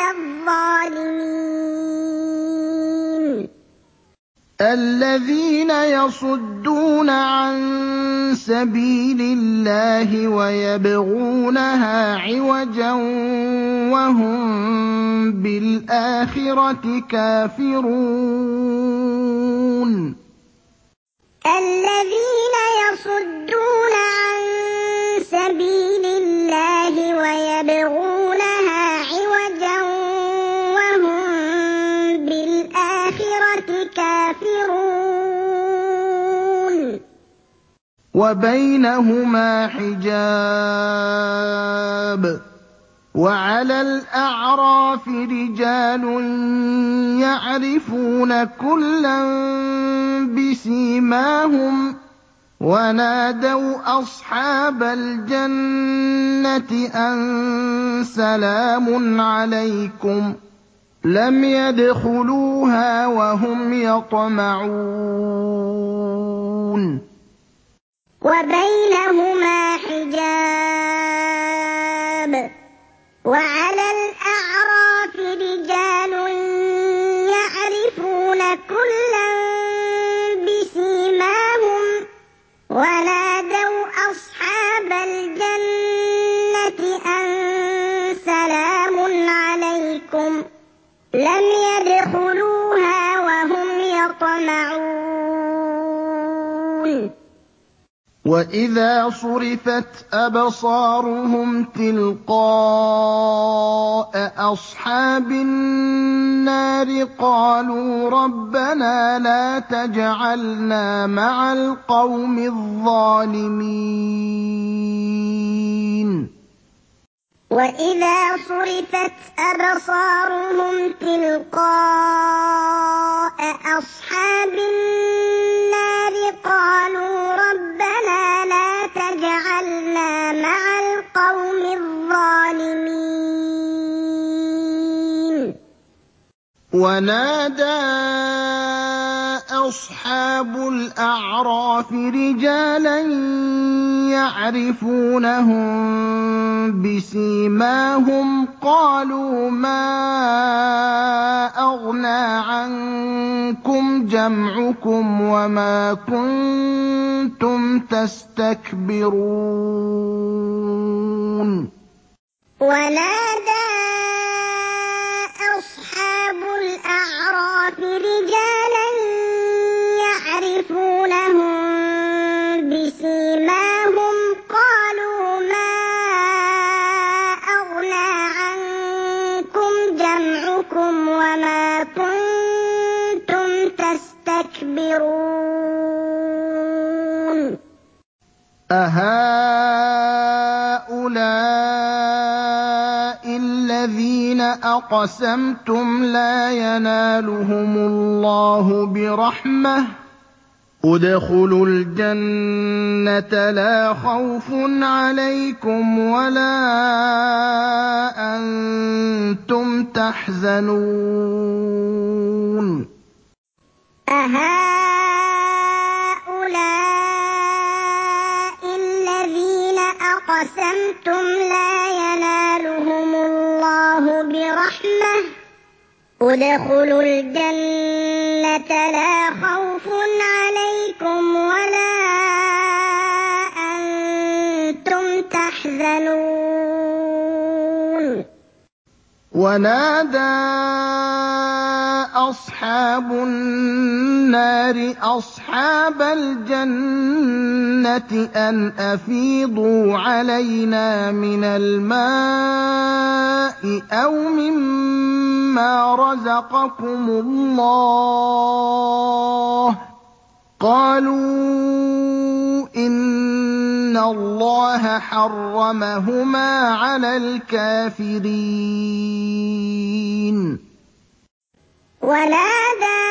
الظالمين الذين يصدون عن سَبِيلِ اللَّهِ وَيَبْغُونَهَا عِوَجًا وَهُم بِالْآخِرَةِ كَافِرُونَ الَّذِينَ يَصُدُّونَ عَن سَبِيلِ اللَّهِ وَيَبْغُونَهَا عِوَجًا وَهُم بِالْآخِرَةِ كَافِرُونَ وَبَيْنَهُمَا حِجَابٌ ۚ وَعَلَى الْأَعْرَافِ رِجَالٌ يَعْرِفُونَ كُلًّا بِسِيمَاهُمْ ۚ وَنَادَوْا أَصْحَابَ الْجَنَّةِ أَن سَلَامٌ عَلَيْكُمْ ۚ لَمْ يَدْخُلُوهَا وَهُمْ يَطْمَعُونَ وَبَيْنَهُمَا حِجَابٌ ۚ وَعَلَى الْأَعْرَافِ رِجَالٌ يَعْرِفُونَ كُلًّا بِسِيمَاهُمْ ۚ وَنَادَوْا أَصْحَابَ الْجَنَّةِ أَن سَلَامٌ عَلَيْكُمْ ۚ لَمْ يَدْخُلُوهَا وَهُمْ يَطْمَعُونَ وَإِذَا صُرِفَتْ أَبْصَارُهُمْ تِلْقَاءَ أَصْحَابِ النَّارِ قَالُوا رَبَّنَا لَا تَجْعَلْنَا مَعَ الْقَوْمِ الظَّالِمِينَ وَإِذَا صُرِفَتْ أَبْصَارُهُمْ تِلْقَاءَ أَصْحَابِ النَّارِ قَالُوا رَبَّنَا لَا تَجْعَلْنَا مَعَ الْقَوْمِ الظَّالِمِينَ وَنَادَىٰ أَصْحَابُ الْأَعْرَافِ رِجَالًا يَعْرِفُونَهُم بِسِيمَاهُمْ قَالُوا مَا أَغْنَىٰ عَنكُمْ جَمْعُكُمْ وَمَا كُنتُمْ تَسْتَكْبِرُونَ وَنَادَىٰ أَصْحَابُ الْأَعْرَافِ رِجَالًا يَعْرِفُونَهُم بِسِيمَاهُمْ قَالُوا مَا أَغْنَىٰ عَنكُمْ جَمْعُكُمْ وَمَا كُنتُمْ تَسْتَكْبِرُونَ أَهَٰؤُلَاءِ الَّذِينَ أَقْسَمْتُمْ لَا يَنَالُهُمُ اللَّهُ بِرَحْمَةٍ ۚ ادْخُلُوا الْجَنَّةَ لَا خَوْفٌ عَلَيْكُمْ وَلَا أَنتُمْ تَحْزَنُونَ أَهَٰؤُلَاءِ الَّذِينَ أَقْسَمْتُمْ لَا يَنَالُهُمُ اللَّهُ بِرَحْمَةٍ ۚ ادْخُلُوا الْجَنَّةَ لَا خَوْفٌ عَلَيْكُمْ وَلَا أَنتُمْ تَحْزَنُونَ وَنَادَىٰ أَصْحَابُ النَّارِ أَصْحَابَ الْجَنَّةِ أَنْ أَفِيضُوا عَلَيْنَا مِنَ الْمَاءِ أَوْ مِمَّا رَزَقَكُمُ اللَّهُ ۚ قَالُوا إِنَّ اللَّهَ حَرَّمَهُمَا عَلَى الْكَافِرِينَ وَنَادَىٰ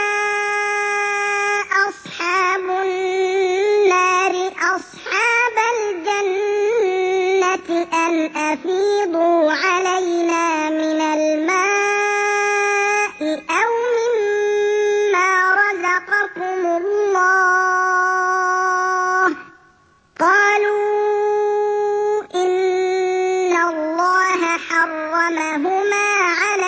أَصْحَابُ النَّارِ أَصْحَابَ الْجَنَّةِ أَنْ أَفِيضُوا عَلَيْنَا مِنَ الْمَاءِ أَوْ مِمَّا رَزَقَكُمُ اللَّهُ ۚ قَالُوا إِنَّ اللَّهَ حَرَّمَهُمَا عَلَى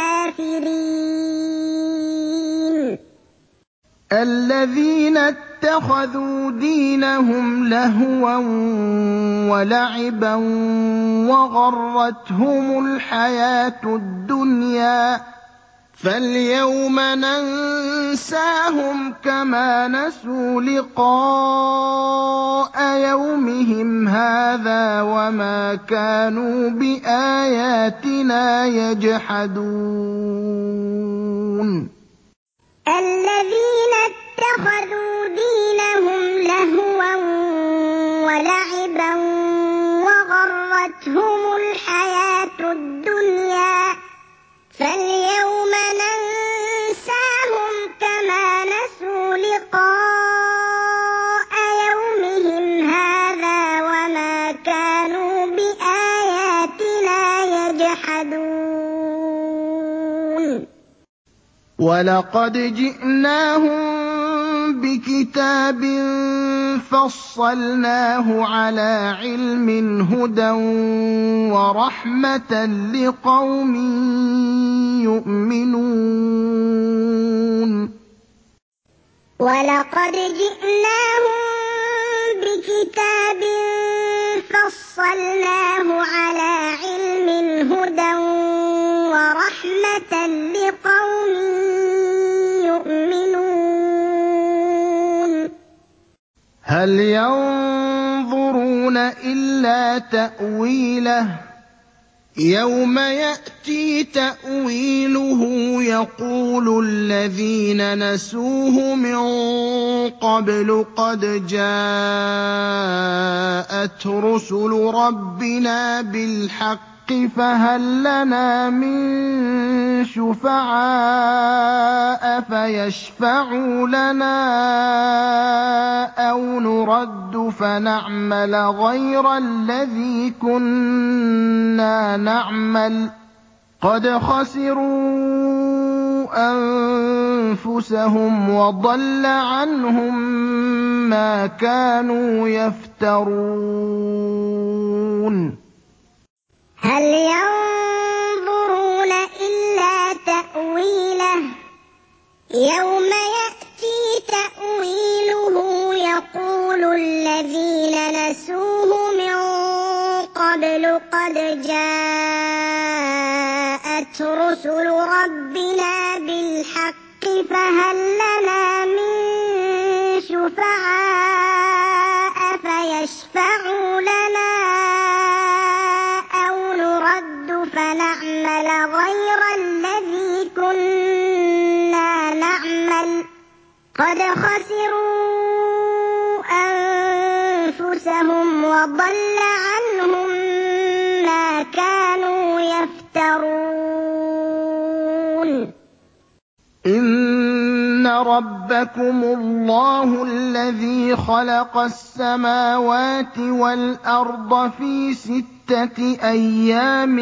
الْكَافِرِينَ الَّذِينَ اتَّخَذُوا دِينَهُمْ لَهْوًا وَلَعِبًا وَغَرَّتْهُمُ الْحَيَاةُ الدُّنْيَا فَالْيَوْمَ نَنسَاهُمْ كَمَا نَسُوا لِقَاءَ يَوْمِهِمْ هَٰذَا وَمَا كَانُوا بِآيَاتِنَا يَجْحَدُونَ الَّذِينَ اتَّخَذُوا دِينَهُمْ لَهْوًا وَلَعِبًا وَغَرَّتْهُمُ الْحَيَاةُ الدُّنْيَا فَالْيَوْمَ نَنسَاهُمْ كَمَا نَسُوا لِقَاءَ يَوْمِهِمْ هَٰذَا وَمَا كَانُوا بِآيَاتِنَا يَجْحَدُونَ وَلَقَدْ جِئْنَاهُم بِكِتَابٍ فَصَّلْنَاهُ عَلَىٰ عِلْمٍ هُدًى وَرَحْمَةً لِّقَوْمٍ يُؤْمِنُونَ وَلَقَدْ جِئْنَاهُم بِكِتَابٍ فَصَّلْنَاهُ عَلَىٰ عِلْمٍ هُدًى وَرَحْمَةً لِّقَوْمٍ يُؤْمِنُونَ هَلْ يَنظُرُونَ إِلَّا تَأْوِيلَهُ ۚ يَوْمَ يَأْتِي تَأْوِيلُهُ يَقُولُ الَّذِينَ نَسُوهُ مِن قَبْلُ قَدْ جَاءَتْ رُسُلُ رَبِّنَا بِالْحَقِّ فَهَل لَّنَا مِن شُفَعَاءَ فَيَشْفَعُوا لَنَا أَوْ نُرَدُّ فَنَعْمَلَ غَيْرَ الَّذِي كُنَّا نَعْمَلُ ۚ قَدْ خَسِرُوا أَنفُسَهُمْ وَضَلَّ عَنْهُم مَّا كَانُوا يَفْتَرُونَ هَلْ يَنظُرُونَ إِلَّا تَأْوِيلَهُ ۚ يَوْمَ يَأْتِي تَأْوِيلُهُ يَقُولُ الَّذِينَ نَسُوهُ مِن قَبْلُ قَدْ جَاءَتْ رُسُلُ رَبِّنَا بِالْحَقِّ فَهَل لَّنَا مِن شُفَعَاءَ فَيَشْفَعُوا لَنَا أَوْ نُرَدُّ فَنَعْمَلَ غَيْرَ الَّذِي كُنَّا نَعْمَلُ ۚ قَدْ خَسِرُوا أَنفُسَهُمْ وَضَلَّ عَنْهُم مَّا كَانُوا يَفْتَرُونَ إِنَّ رَبَّكُمُ اللَّهُ الَّذِي خَلَقَ السَّمَاوَاتِ وَالْأَرْضَ فِي 6 أَيَّامٍ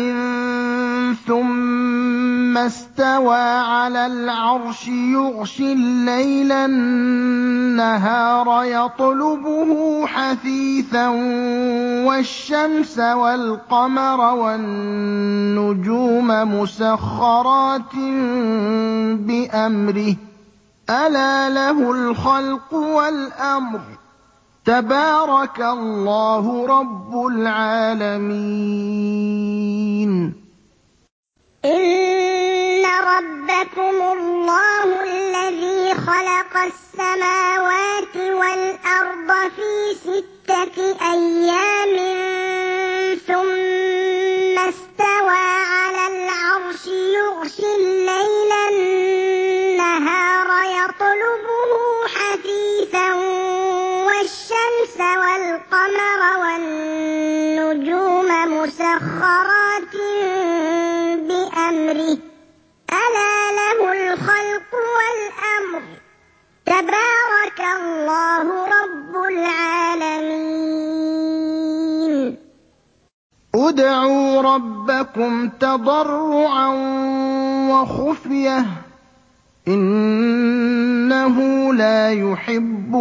ثُمَّ اسْتَوَىٰ عَلَى الْعَرْشِ يُغْشِي اللَّيْلَ النَّهَارَ يَطْلُبُهُ حَثِيثًا وَالشَّمْسَ وَالْقَمَرَ وَالنُّجُومَ مُسَخَّرَاتٍ بِأَمْرِهِ ۗ أَلَا لَهُ الْخَلْقُ وَالْأَمْرُ ۗ تَبَارَكَ اللَّهُ رَبُّ الْعَالَمِينَ إِنَّ رَبَّكُمُ اللَّهُ الَّذِي خَلَقَ السَّمَاوَاتِ وَالْأَرْضَ فِي 6 أَيَّامٍ ثُمَّ اسْتَوَىٰ عَلَى الْعَرْشِ يُغْشِي اللَّيْلَ النَّهَارَ يَطْلُبُهُ حَثِيثًا وَالشَّمْسَ وَالْقَمَرَ وَالنُّجُومَ مُسَخَّرَاتٍ بِأَمْرِهِ ۗ أَلَا لَهُ الْخَلْقُ وَالْأَمْرُ ۗ تَبَارَكَ اللَّهُ رَبُّ الْعَالَمِينَ ادْعُوا رَبَّكُمْ تَضَرُّعًا وَخُفْيَةً إِنَّهُ لَا يُحِبُّ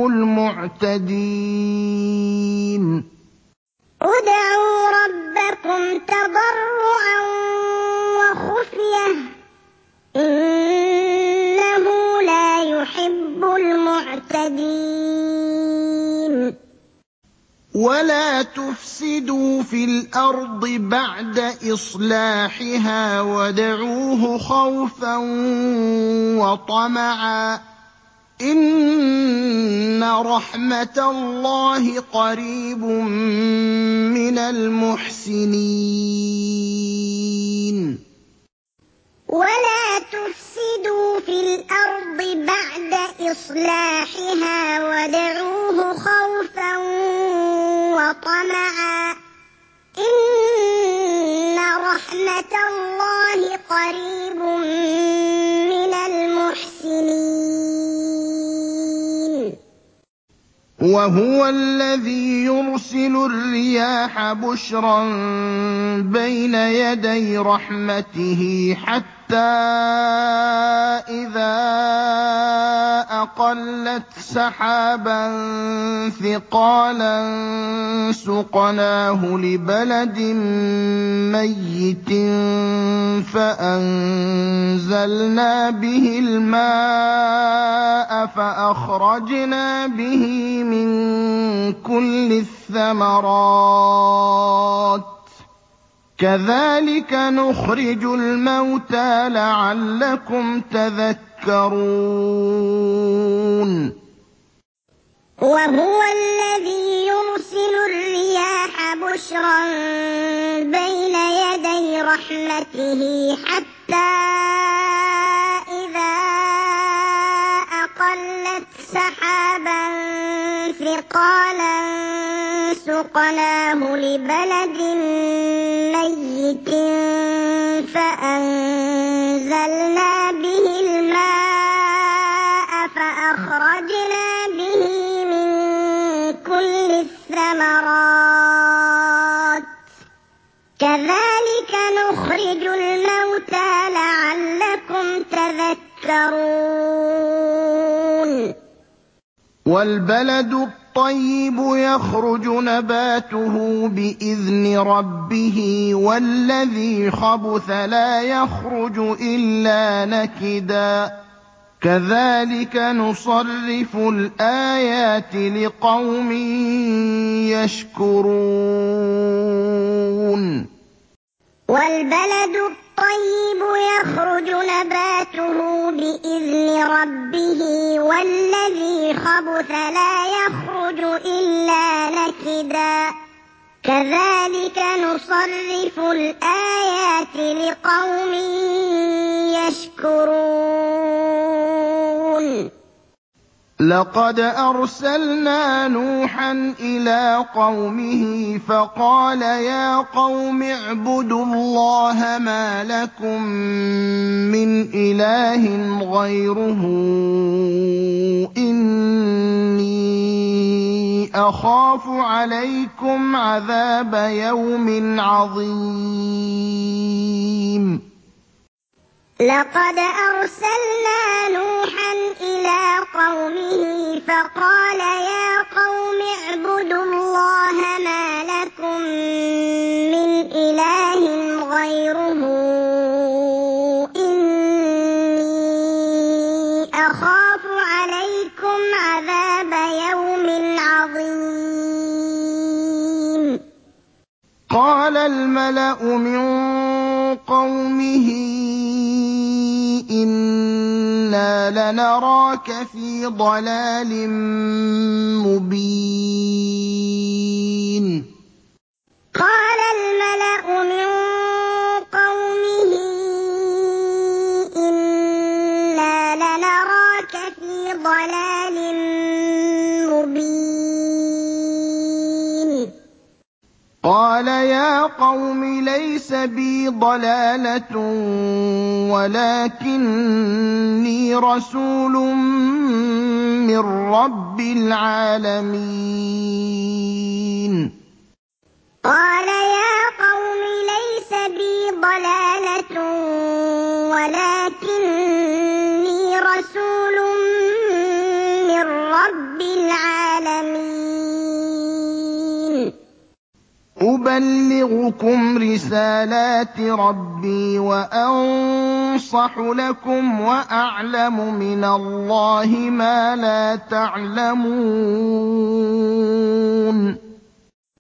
الْمُعْتَدِينَ ادْعُوا رَبَّكُمْ تَضَرُّعًا وَخُفْيَةً إِنَّهُ لَا يُحِبُّ الْمُعْتَدِينَ ولا تفسدوا في الأرض بعد إصلاحها وادعوه خوفا وطمعا إن رحمة الله قريب من المحسنين ولا تفسدوا في الأرض بعد إصلاحها وادعوه خوفا وطمعا إن رحمة الله قريب من المحسنين وهو الذي يرسل الرياح بشرا بين يدي رحمته حتى إذا أقلت سحابا ثقالا سقناه لبلد ميت فأنزلنا به الماء فأخرجنا به من كل الثمرات كذلك نخرج الموتى لعلكم تذكرون وهو الذي يرسل الرياح بشرا بين يدي رحمته حتى إذا أقلت سحابا ثقالا سقناه لبلد ميت فأنزلنا به الماء فأخرجنا به من كل الثمرات كذلك نخرج الموتى لعلكم تذكرون والبلد الطيب يخرج نباته بإذن ربه والذي خبث لا يخرج إلا نكدا كذلك نصرف الآيات لقوم يشكرون والبلد الطيب يخرج نباته بإذن ربه والذي خبث لا يخرج إلا نكدا كذلك نصرف الآيات لقوم يشكرون لقد أرسلنا نوحا إلى قومه فقال يا قوم اعبدوا الله ما لكم من إله غيره إني أخاف عليكم عذاب يوم عظيم لقد أرسلنا نوحا إلى قومه فقال يا قوم اعبدوا الله ما لكم من إله غيره إني أخاف عليكم عذاب يوم عظيم قال الملأ من قومه إنا لنراك في ضلال مبين قال الملأ من قومه إنا لنراك في ضلال مبين قال يا قوم ليس بي ضلالة ولكني رسول من رب العالمين قال يا قوم ليس بي ضلالة ولكني رسول من رب العالمين أبلغكم رسالات ربي وأنصح لكم وأعلم من الله ما لا تعلمون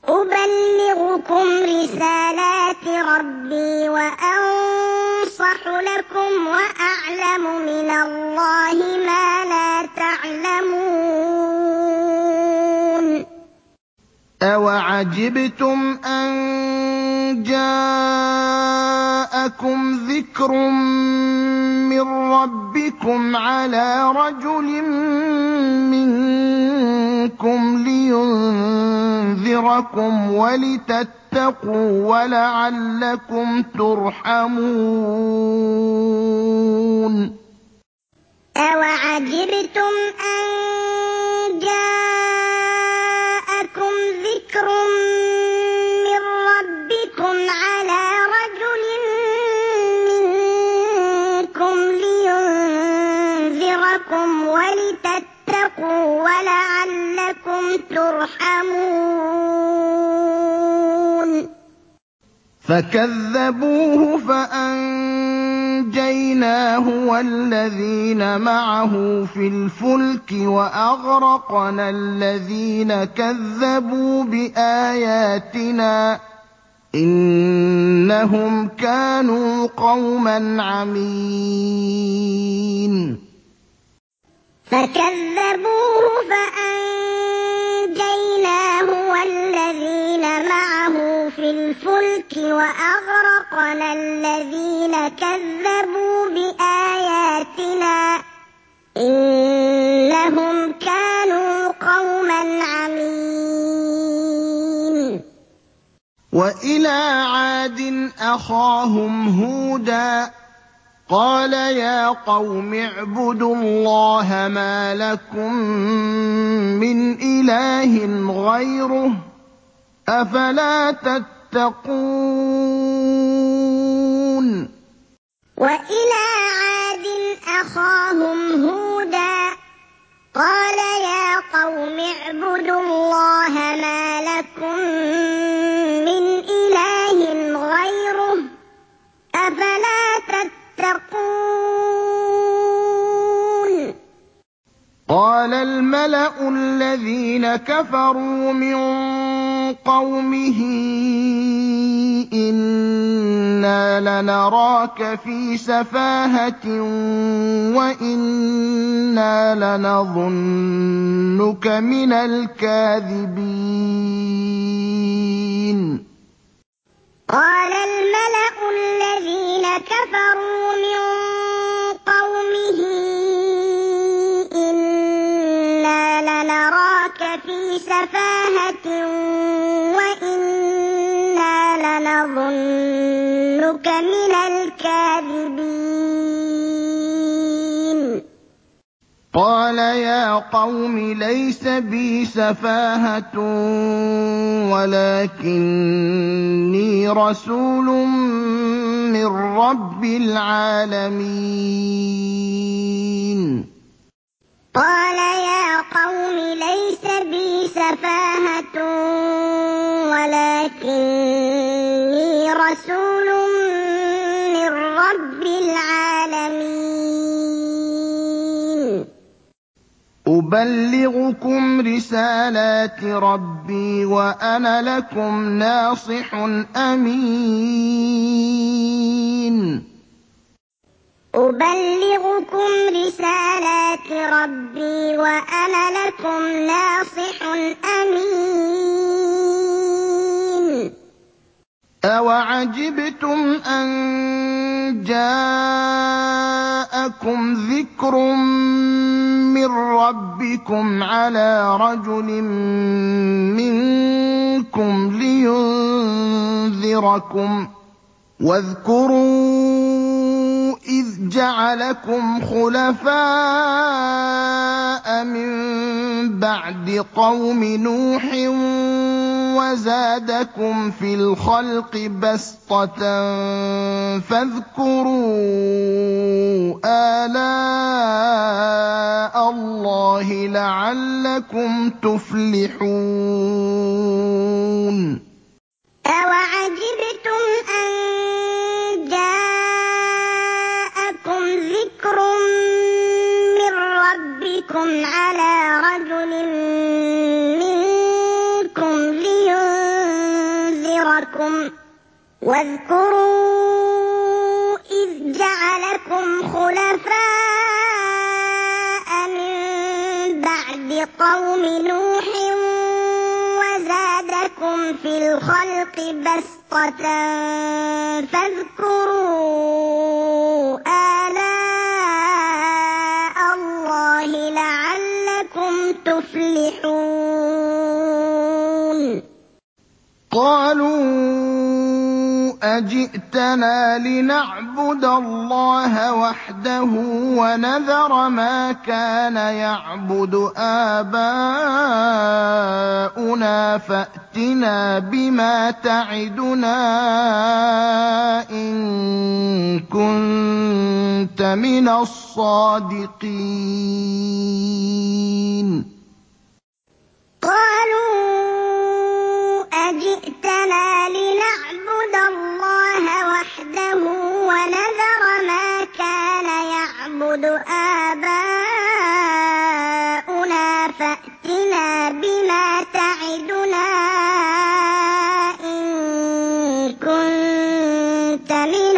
أبلغكم رسالات ربي وأنصح لكم وأعلم من الله ما لا تعلمون أَوَعَجِبْتُمْ أَن جَاءَكُمْ ذِكْرٌ مِّن رَّبِّكُمْ عَلَىٰ رَجُلٍ مِّنكُمْ لِيُنذِرَكُمْ وَلِتَتَّقُوا وَلَعَلَّكُمْ تُرْحَمُونَ أَوَعَجِبْتُمْ أَن جَاءَكُمْ ذِكْرٌ مِّن رَّبِّكُمْ عَلَىٰ رَجُلٍ مِّنكُمْ لِيُنذِرَكُمْ وَلِتَتَّقُوا وَلَعَلَّكُمْ تُرْحَمُونَ فَكَذَّبُوهُ فَأَنجَيْنَاهُ وَالَّذِينَ مَعَهُ فِي الْفُلْكِ وَأَغْرَقْنَا الَّذِينَ كَذَّبُوا بِآيَاتِنَا ۚ إِنَّهُمْ كَانُوا قَوْمًا عَمِينَ فَكَذَّبُوهُ فَأَنجَيْنَاهُ وَالَّذِينَ مَعَهُ فِي الْفُلْكِ وَأَغْرَقْنَا الَّذِينَ كَذَّبُوا بِآيَاتِنَا ۚ إِنَّهُمْ كَانُوا قَوْمًا عَمِينَ وَإِلَىٰ عَادٍ أَخَاهُمْ هُودًا ۚ قَالَ يَا قَوْمِ اعْبُدُوا اللَّهَ مَا لَكُم مِّنْ إِلَٰهٍ غَيْرُهُ ۖ أَفَلَا تَتَّقُونَ وَإِلَىٰ عَادٍ أَخَاهُمْ هُودًا ۚ قَالَ يَا قَوْمِ اعْبُدُوا اللَّهَ مَا لَكُم مِّنْ إِلَٰهٍ غَيْرُهُ ۖ أَفَلَا تَتَّقُونَ قَالَ الْمَلَأُ الَّذِينَ كَفَرُوا مِن قَوْمِهِ إِنَّا لَنَرَاكَ فِي سَفَاهَةٍ وَإِنَّا لَنَظُنُّكَ مِنَ الْكَاذِبِينَ قَالَ الْمَلَأُ الَّذِينَ كَفَرُوا مِن قَوْمِهِ إِنَّا لَنَرَاكَ فِي سَفَاهَةٍ وَإِنَّا لَنَظُنُّكَ مِنَ الْكَاذِبِينَ قَالَ يَا قَوْمِ لَيْسَ بِي سَفَاهَةٌ وَلَٰكِنِّي رَسُولٌ مِّن رَّبِّ الْعَالَمِينَ قَالَ يَا قَوْمِ لَيْسَ بِي سَفَاهَةٌ وَلَٰكِنِّي رَسُولٌ مِّن رَّبِّ الْعَالَمِينَ أُبَلِّغُكُمْ رِسَالَاتِ رَبِّي وَأَنَا لَكُمْ نَاصِحٌ أَمِينٌ أُبَلِّغُكُمْ رِسَالَاتِ رَبِّي وَأَنَا لَكُمْ نَاصِحٌ أَمِينٌ أَوَعَجِبْتُمْ أَن جَاءَكُمْ ذِكْرٌ مِّن رَّبِّكُمْ عَلَىٰ رَجُلٍ مِّنكُمْ لِيُنذِرَكُمْ ۚ وَاذْكُرُوا إِذْ جَعَلَكُمْ خُلَفَاءَ مِن بَعْدِ قَوْمِ نُوحٍ وَزَادَكُمْ فِي الْخَلْقِ بَسْطَةً فَاذْكُرُوا آلَاءَ اللَّهِ لَعَلَّكُمْ تُفْلِحُونَ أَوَعَجِبْتُمْ أَن جَاءَكُمْ ذِكْرٌ مِّن رَّبِّكُمْ عَلَىٰ رَجُلٍ مِّنكُمْ لِيُنذِرَكُمْ خَلَقَكُمْ واذكروا إذ جعلكم خلفاء من بعد قوم نوح وزادكم في الخلق بسطة فاذكروا آلاء الله لعلكم تفلحون. قالوا أجئتنا لنعبد الله وحده ونذر ما كان يعبد آباؤنا فأتنا بما تعدنا إن كنت من الصادقين. قالوا أجئتنا لنعبد الله وحده ونذر ما كان يعبد آباؤنا فأتنا بما تعدنا إن كنت من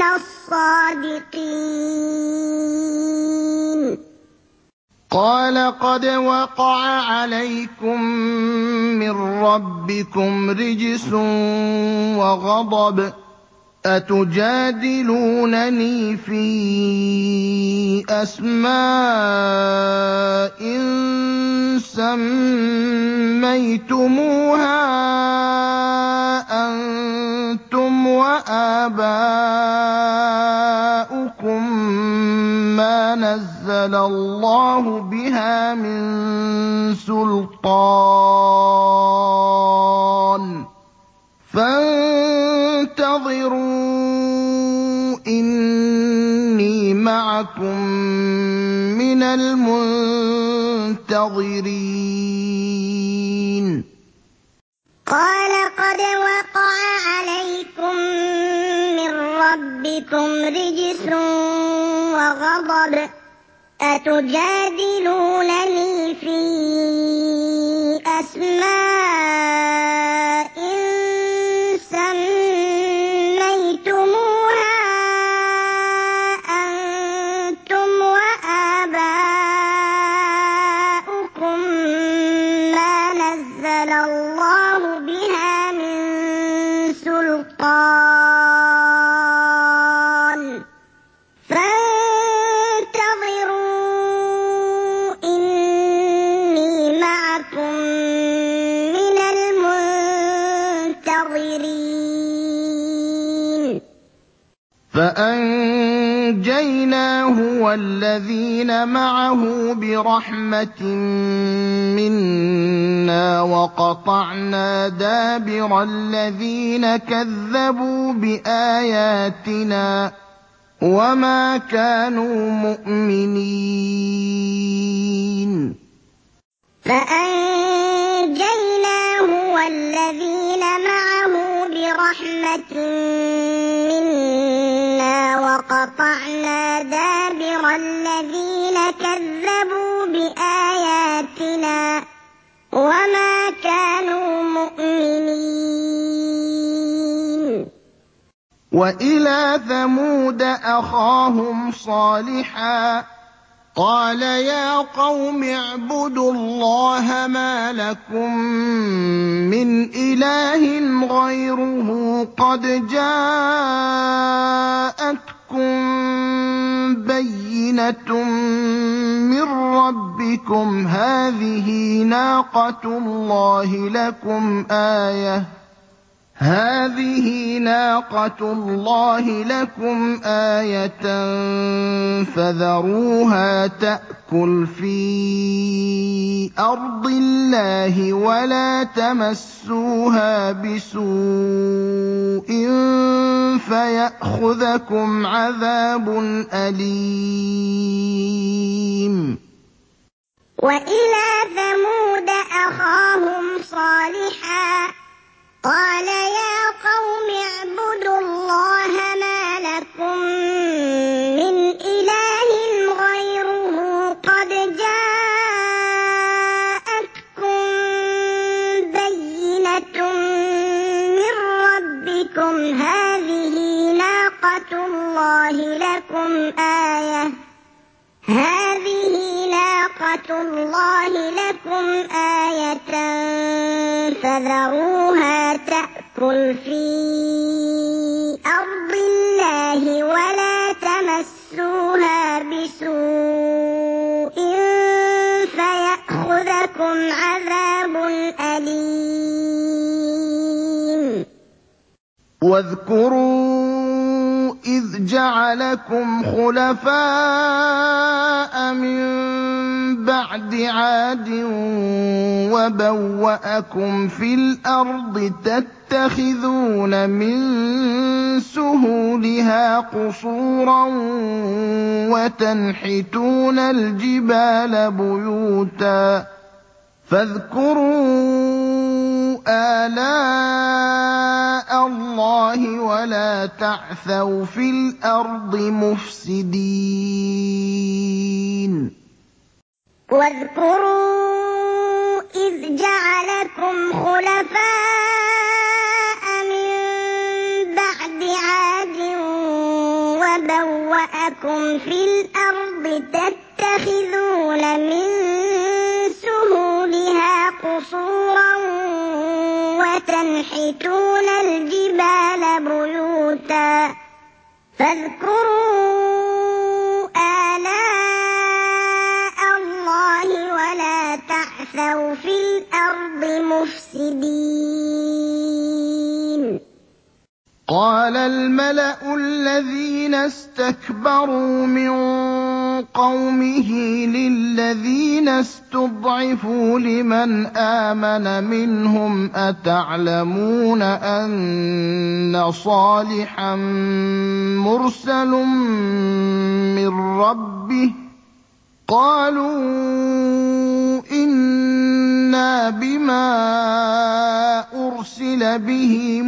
الصادقين. قال قد وقع عليكم من ربكم رجس وغضب أتجادلونني في أسماء سميتموها أنتم وآباؤكم ما نزل الله بها من سلطان فانتظروا إني معكم من المنتظرين. قال قد وقع عليكم من ربكم رجس وغضب أتجادلونني في أسماء سميتموها أنتم وآباؤكم ما نزل الله بها من سلطان فانتظروا إني معكم من المنتظرين. فأنجيناه والذين معه برحمة منا وقطعنا دابر الذين كذبوا بآياتنا وما كانوا مؤمنين. فأنجيناه والذين معه برحمة منا وقطعنا دابر الذين كذبوا بآياتنا وما كانوا مؤمنين. وإلى ثمود أخاهم صالحا قال يا قوم اعبدوا الله ما لكم من إله غيره قد جاءتكم بينة من ربكم هذه ناقة الله لكم آية فذروها تأكل في أرض الله ولا تمسوها بسوء فيأخذكم عذاب أليم. وإلى ثمود أخاهم صالحا قال يا قوم اعبدوا الله ما لكم من إله غيره قد جاءتكم بينة من ربكم ربكم هذه ناقة الله لكم آية فذروها تأكل في أرض الله ولا تمسوها بسوء فيأخذكم عذاب أليم. واذكروا إذ جعلكم خلفاء من بعد عاد وبوأكم في الأرض تتخذون من سهولها قصورا وتنحتون الجبال بيوتا فاذكروا آلاء الله ولا تعثوا في الأرض مفسدين. واذكروا إذ جعلكم خلفاء من بعد عاد وبوأكم في الأرض تتخذون من سهولها قصورا وتنحتون الجبال بيوتا فاذكروا آلاء الله ولا تعثوا في الأرض مفسدين. قال الملأ الذين استكبروا من قومه للذين استضعفوا لمن آمن منهم أتعلمون أن صالحا مرسل من ربه قالوا إنا بما أرسل به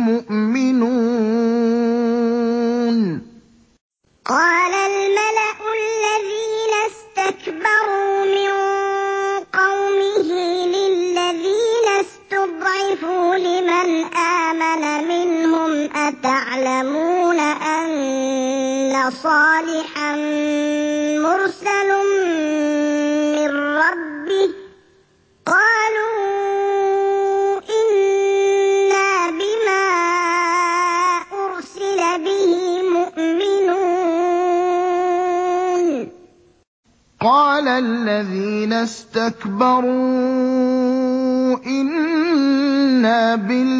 مؤمنون. قال الملأ الذين استكبروا من قومه للذين استضعفوا لمن آمن منهم أتعلمون أن صالحا مرسل من ربه قالوا إنا بما أرسل به مؤمنون. قال الذين استكبروا إنا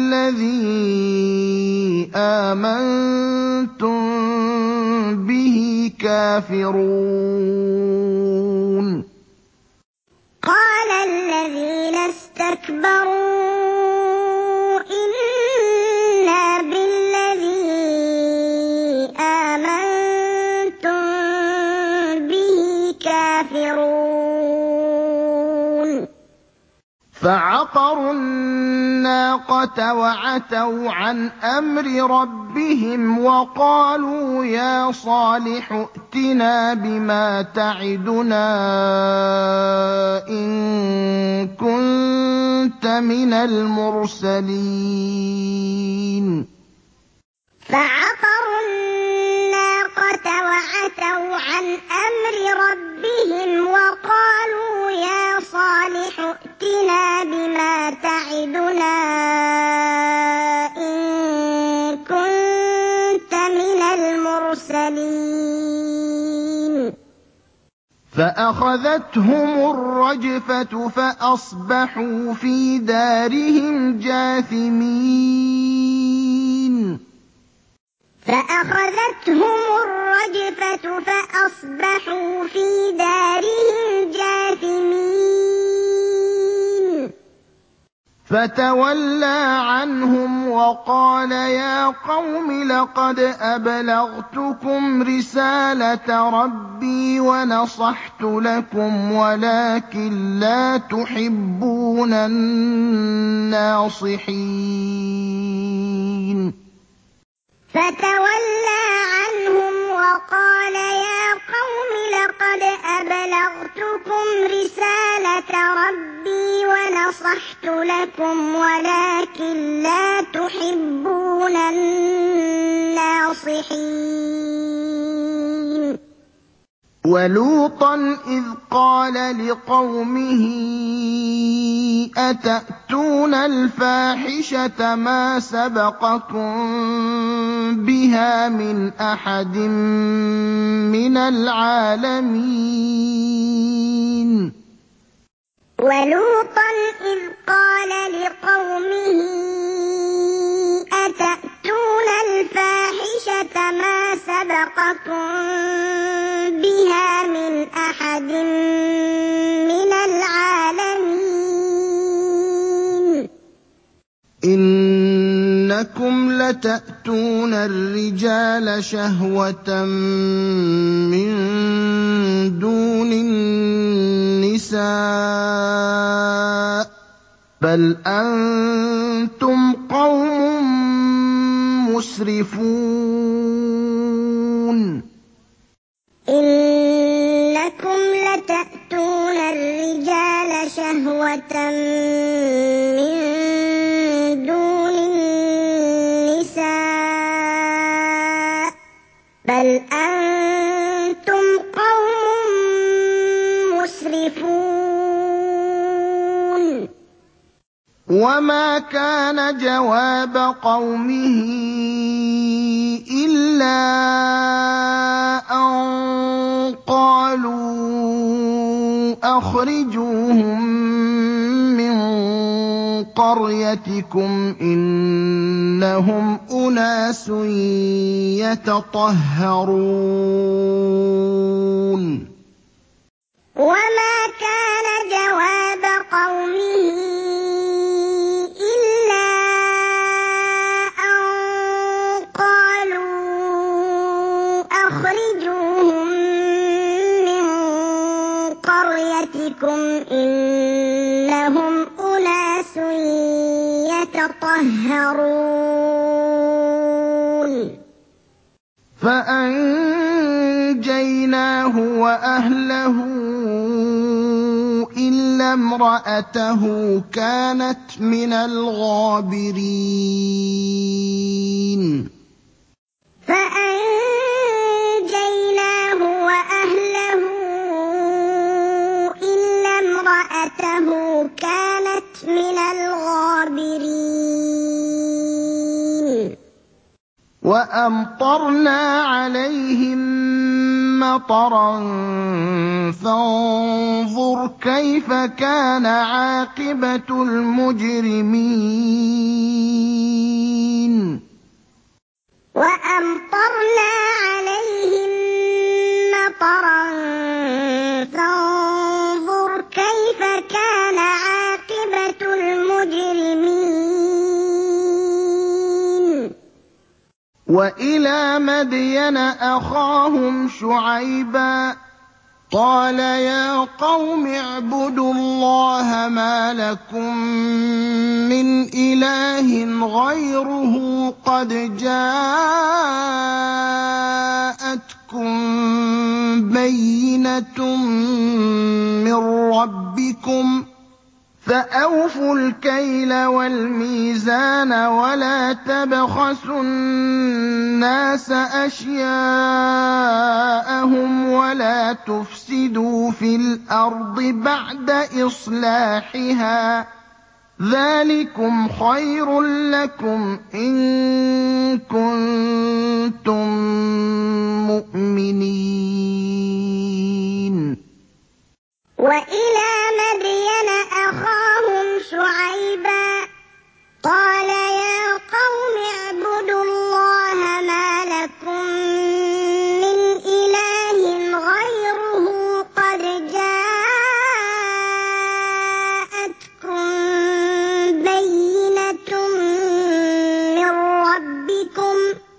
بالذي آمنتم به كافرون. قال الذين استكبروا إنا بالذي آمنتم به كافرون. فعقروا الناقة وعتوا عن أمر ربهم وقالوا يا صالح ائتنا بما تعدنا إن كنت من المرسلين. فعقروا الناقة وعتوا عن أمر ربهم وقالوا يا صالح ائتنا بما تعدنا إن كنت من المرسلين. فأخذتهم الرجفة فأصبحوا في دارهم جاثمين. فأخذتهم الرجفة فأصبحوا في دارهم جاثمين. فتولى عنهم وقال يا قوم لقد أبلغتكم رسالة ربي ونصحت لكم ولكن لا تحبون الناصحين. فتولى عنهم وقال يا قوم لقد أبلغتكم رسالة ربي ونصحت لكم ولكن لا تحبون الناصحين. وَلُوطًا إِذْ قَالَ لِقَوْمِهِ أَتَأْتُونَ الْفَاحِشَةَ مَا سَبَقَكُم بِهَا مِنْ أَحَدٍ مِّنَ الْعَالَمِينَ وَلُوطًا إِذْ قَالَ لِقَوْمِهِ أَتَأْتُونَ الْفَاحِشَةَ مَا سَبَقَكُم بِهَا مِنْ أَحَدٍ مِّنَ الْعَالَمِينَ إِنَّكُمْ لَتَأْتُونَ الرِّجَالَ شَهْوَةً مِّن دُونِ النِّسَاءِ ۚ بَلْ أَنتُمْ قَوْمٌ مُّسْرِفُونَ إِنَّكُمْ لَتَأْتُونَ الرِّجَالَ شَهْوَةً مِّن دُونِ النِّسَاءِ ۚ بَلْ أَنتُمْ قَوْمٌ مُّسْرِفُونَ وَمَا كَانَ جَوَابَ قَوْمِهِ إِلَّا أَن قَالُوا أَخْرِجُوهُم مِّن قَرْيَتِكُمْ ۖ إِنَّهُمْ أُنَاسٌ يَتَطَهَّرُونَ وَمَا كَانَ جَوَابَ قَوْمِهِ إِلَّا أَن قَالُوا أَخْرِجُوهُم مِّن قَرْيَتِكُمْ ۖ إِنَّهُمْ أُنَاسٌ يَتَطَهَّرُونَ فَأَنجَيْنَاهُ وَأَهْلَهُ إِلَّا امْرَأَتَهُ كَانَتْ مِنَ الْغَابِرِينَ فَأَنجَيْنَاهُ وَأَهْلَهُ إِلَّا امْرَأَتَهُ كَانَتْ مِنَ الْغَابِرِينَ وَأَمْطَرْنَا عَلَيْهِم مَّطَرًا ۖ فَانظُرْ كَيْفَ كَانَ عَاقِبَةُ الْمُجْرِمِينَ وَأَمْطَرْنَا عَلَيْهِم مَّطَرًا ۖ فَانظُرْ كَيْفَ كَانَ عَاقِبَةُ الْمُجْرِمِينَ وَإِلَىٰ مَدْيَنَ أَخَاهُمْ شُعَيْبًا ۗ قَالَ يَا قَوْمِ اعْبُدُوا اللَّهَ مَا لَكُم مِّنْ إِلَٰهٍ غَيْرُهُ قَدْ جَاءَتْكُم بَيِّنَةٌ مِّن رَّبِّكُمْ ۖ فَأَوْفُوا الْكَيْلَ وَالْمِيزَانَ وَلَا تَبْخَسُوا النَّاسَ أَشْيَاءَهُمْ وَلَا تُفْسِدُوا فِي الْأَرْضِ بَعْدَ إِصْلَاحِهَا ۚ ذَٰلِكُمْ خَيْرٌ لَّكُمْ إِن كُنتُم مُّؤْمِنِينَ وَإِلَىٰ مَدْيَنَ أَخَاهُمْ شُعَيْبًا ۗ قَالَ يَا قَوْمِ اعْبُدُوا اللَّهَ مَا لَكُم مِّنْ إِلَٰهٍ غَيْرُهُ قَدْ جَاءَتْكُم بَيِّنَةٌ مِّن رَّبِّكُمْ ۖ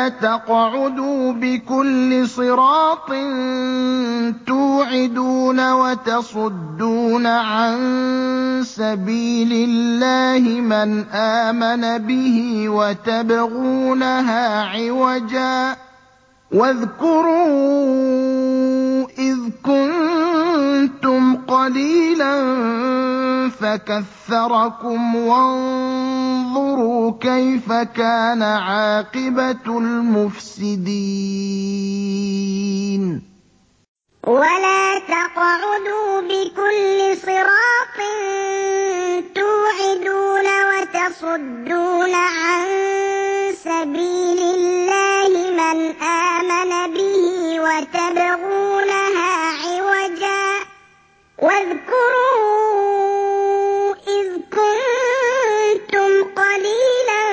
ولا تقعدوا بكل صراط توعدون وتصدون عن سبيل الله من آمن به وتبغونها عوجا واذكروا إذ كنتم قليلا فكثركم وانظروا كيف كان عاقبة المفسدين ولا تقعدوا بكل صراط توعدون وتصدون عن سبيل الله من آمن به وتبغونها عوجا واذكروا إذ كنتم قليلا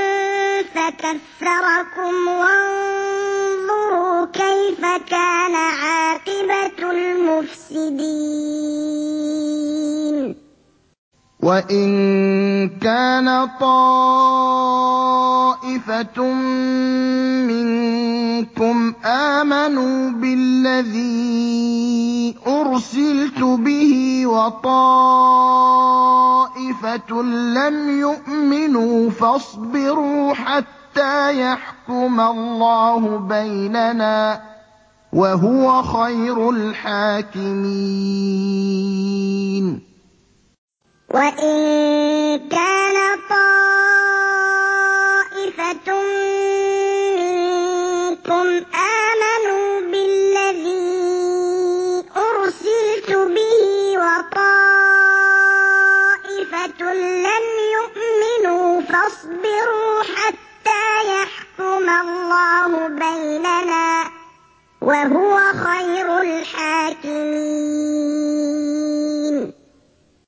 فكثركم وانظروا كيف كان عاقبة المفسدين وإن كان طائفة منكم آمنوا بالذي أرسلت به وطائفة لم يؤمنوا فاصبروا حتى يحكم الله بيننا وهو خير الحاكمين وإن كان طائفة منكم آمنوا بالذي أرسلت به وطائفة لم يؤمنوا فاصبروا حتى يحكم الله بيننا وهو خير الحاكمين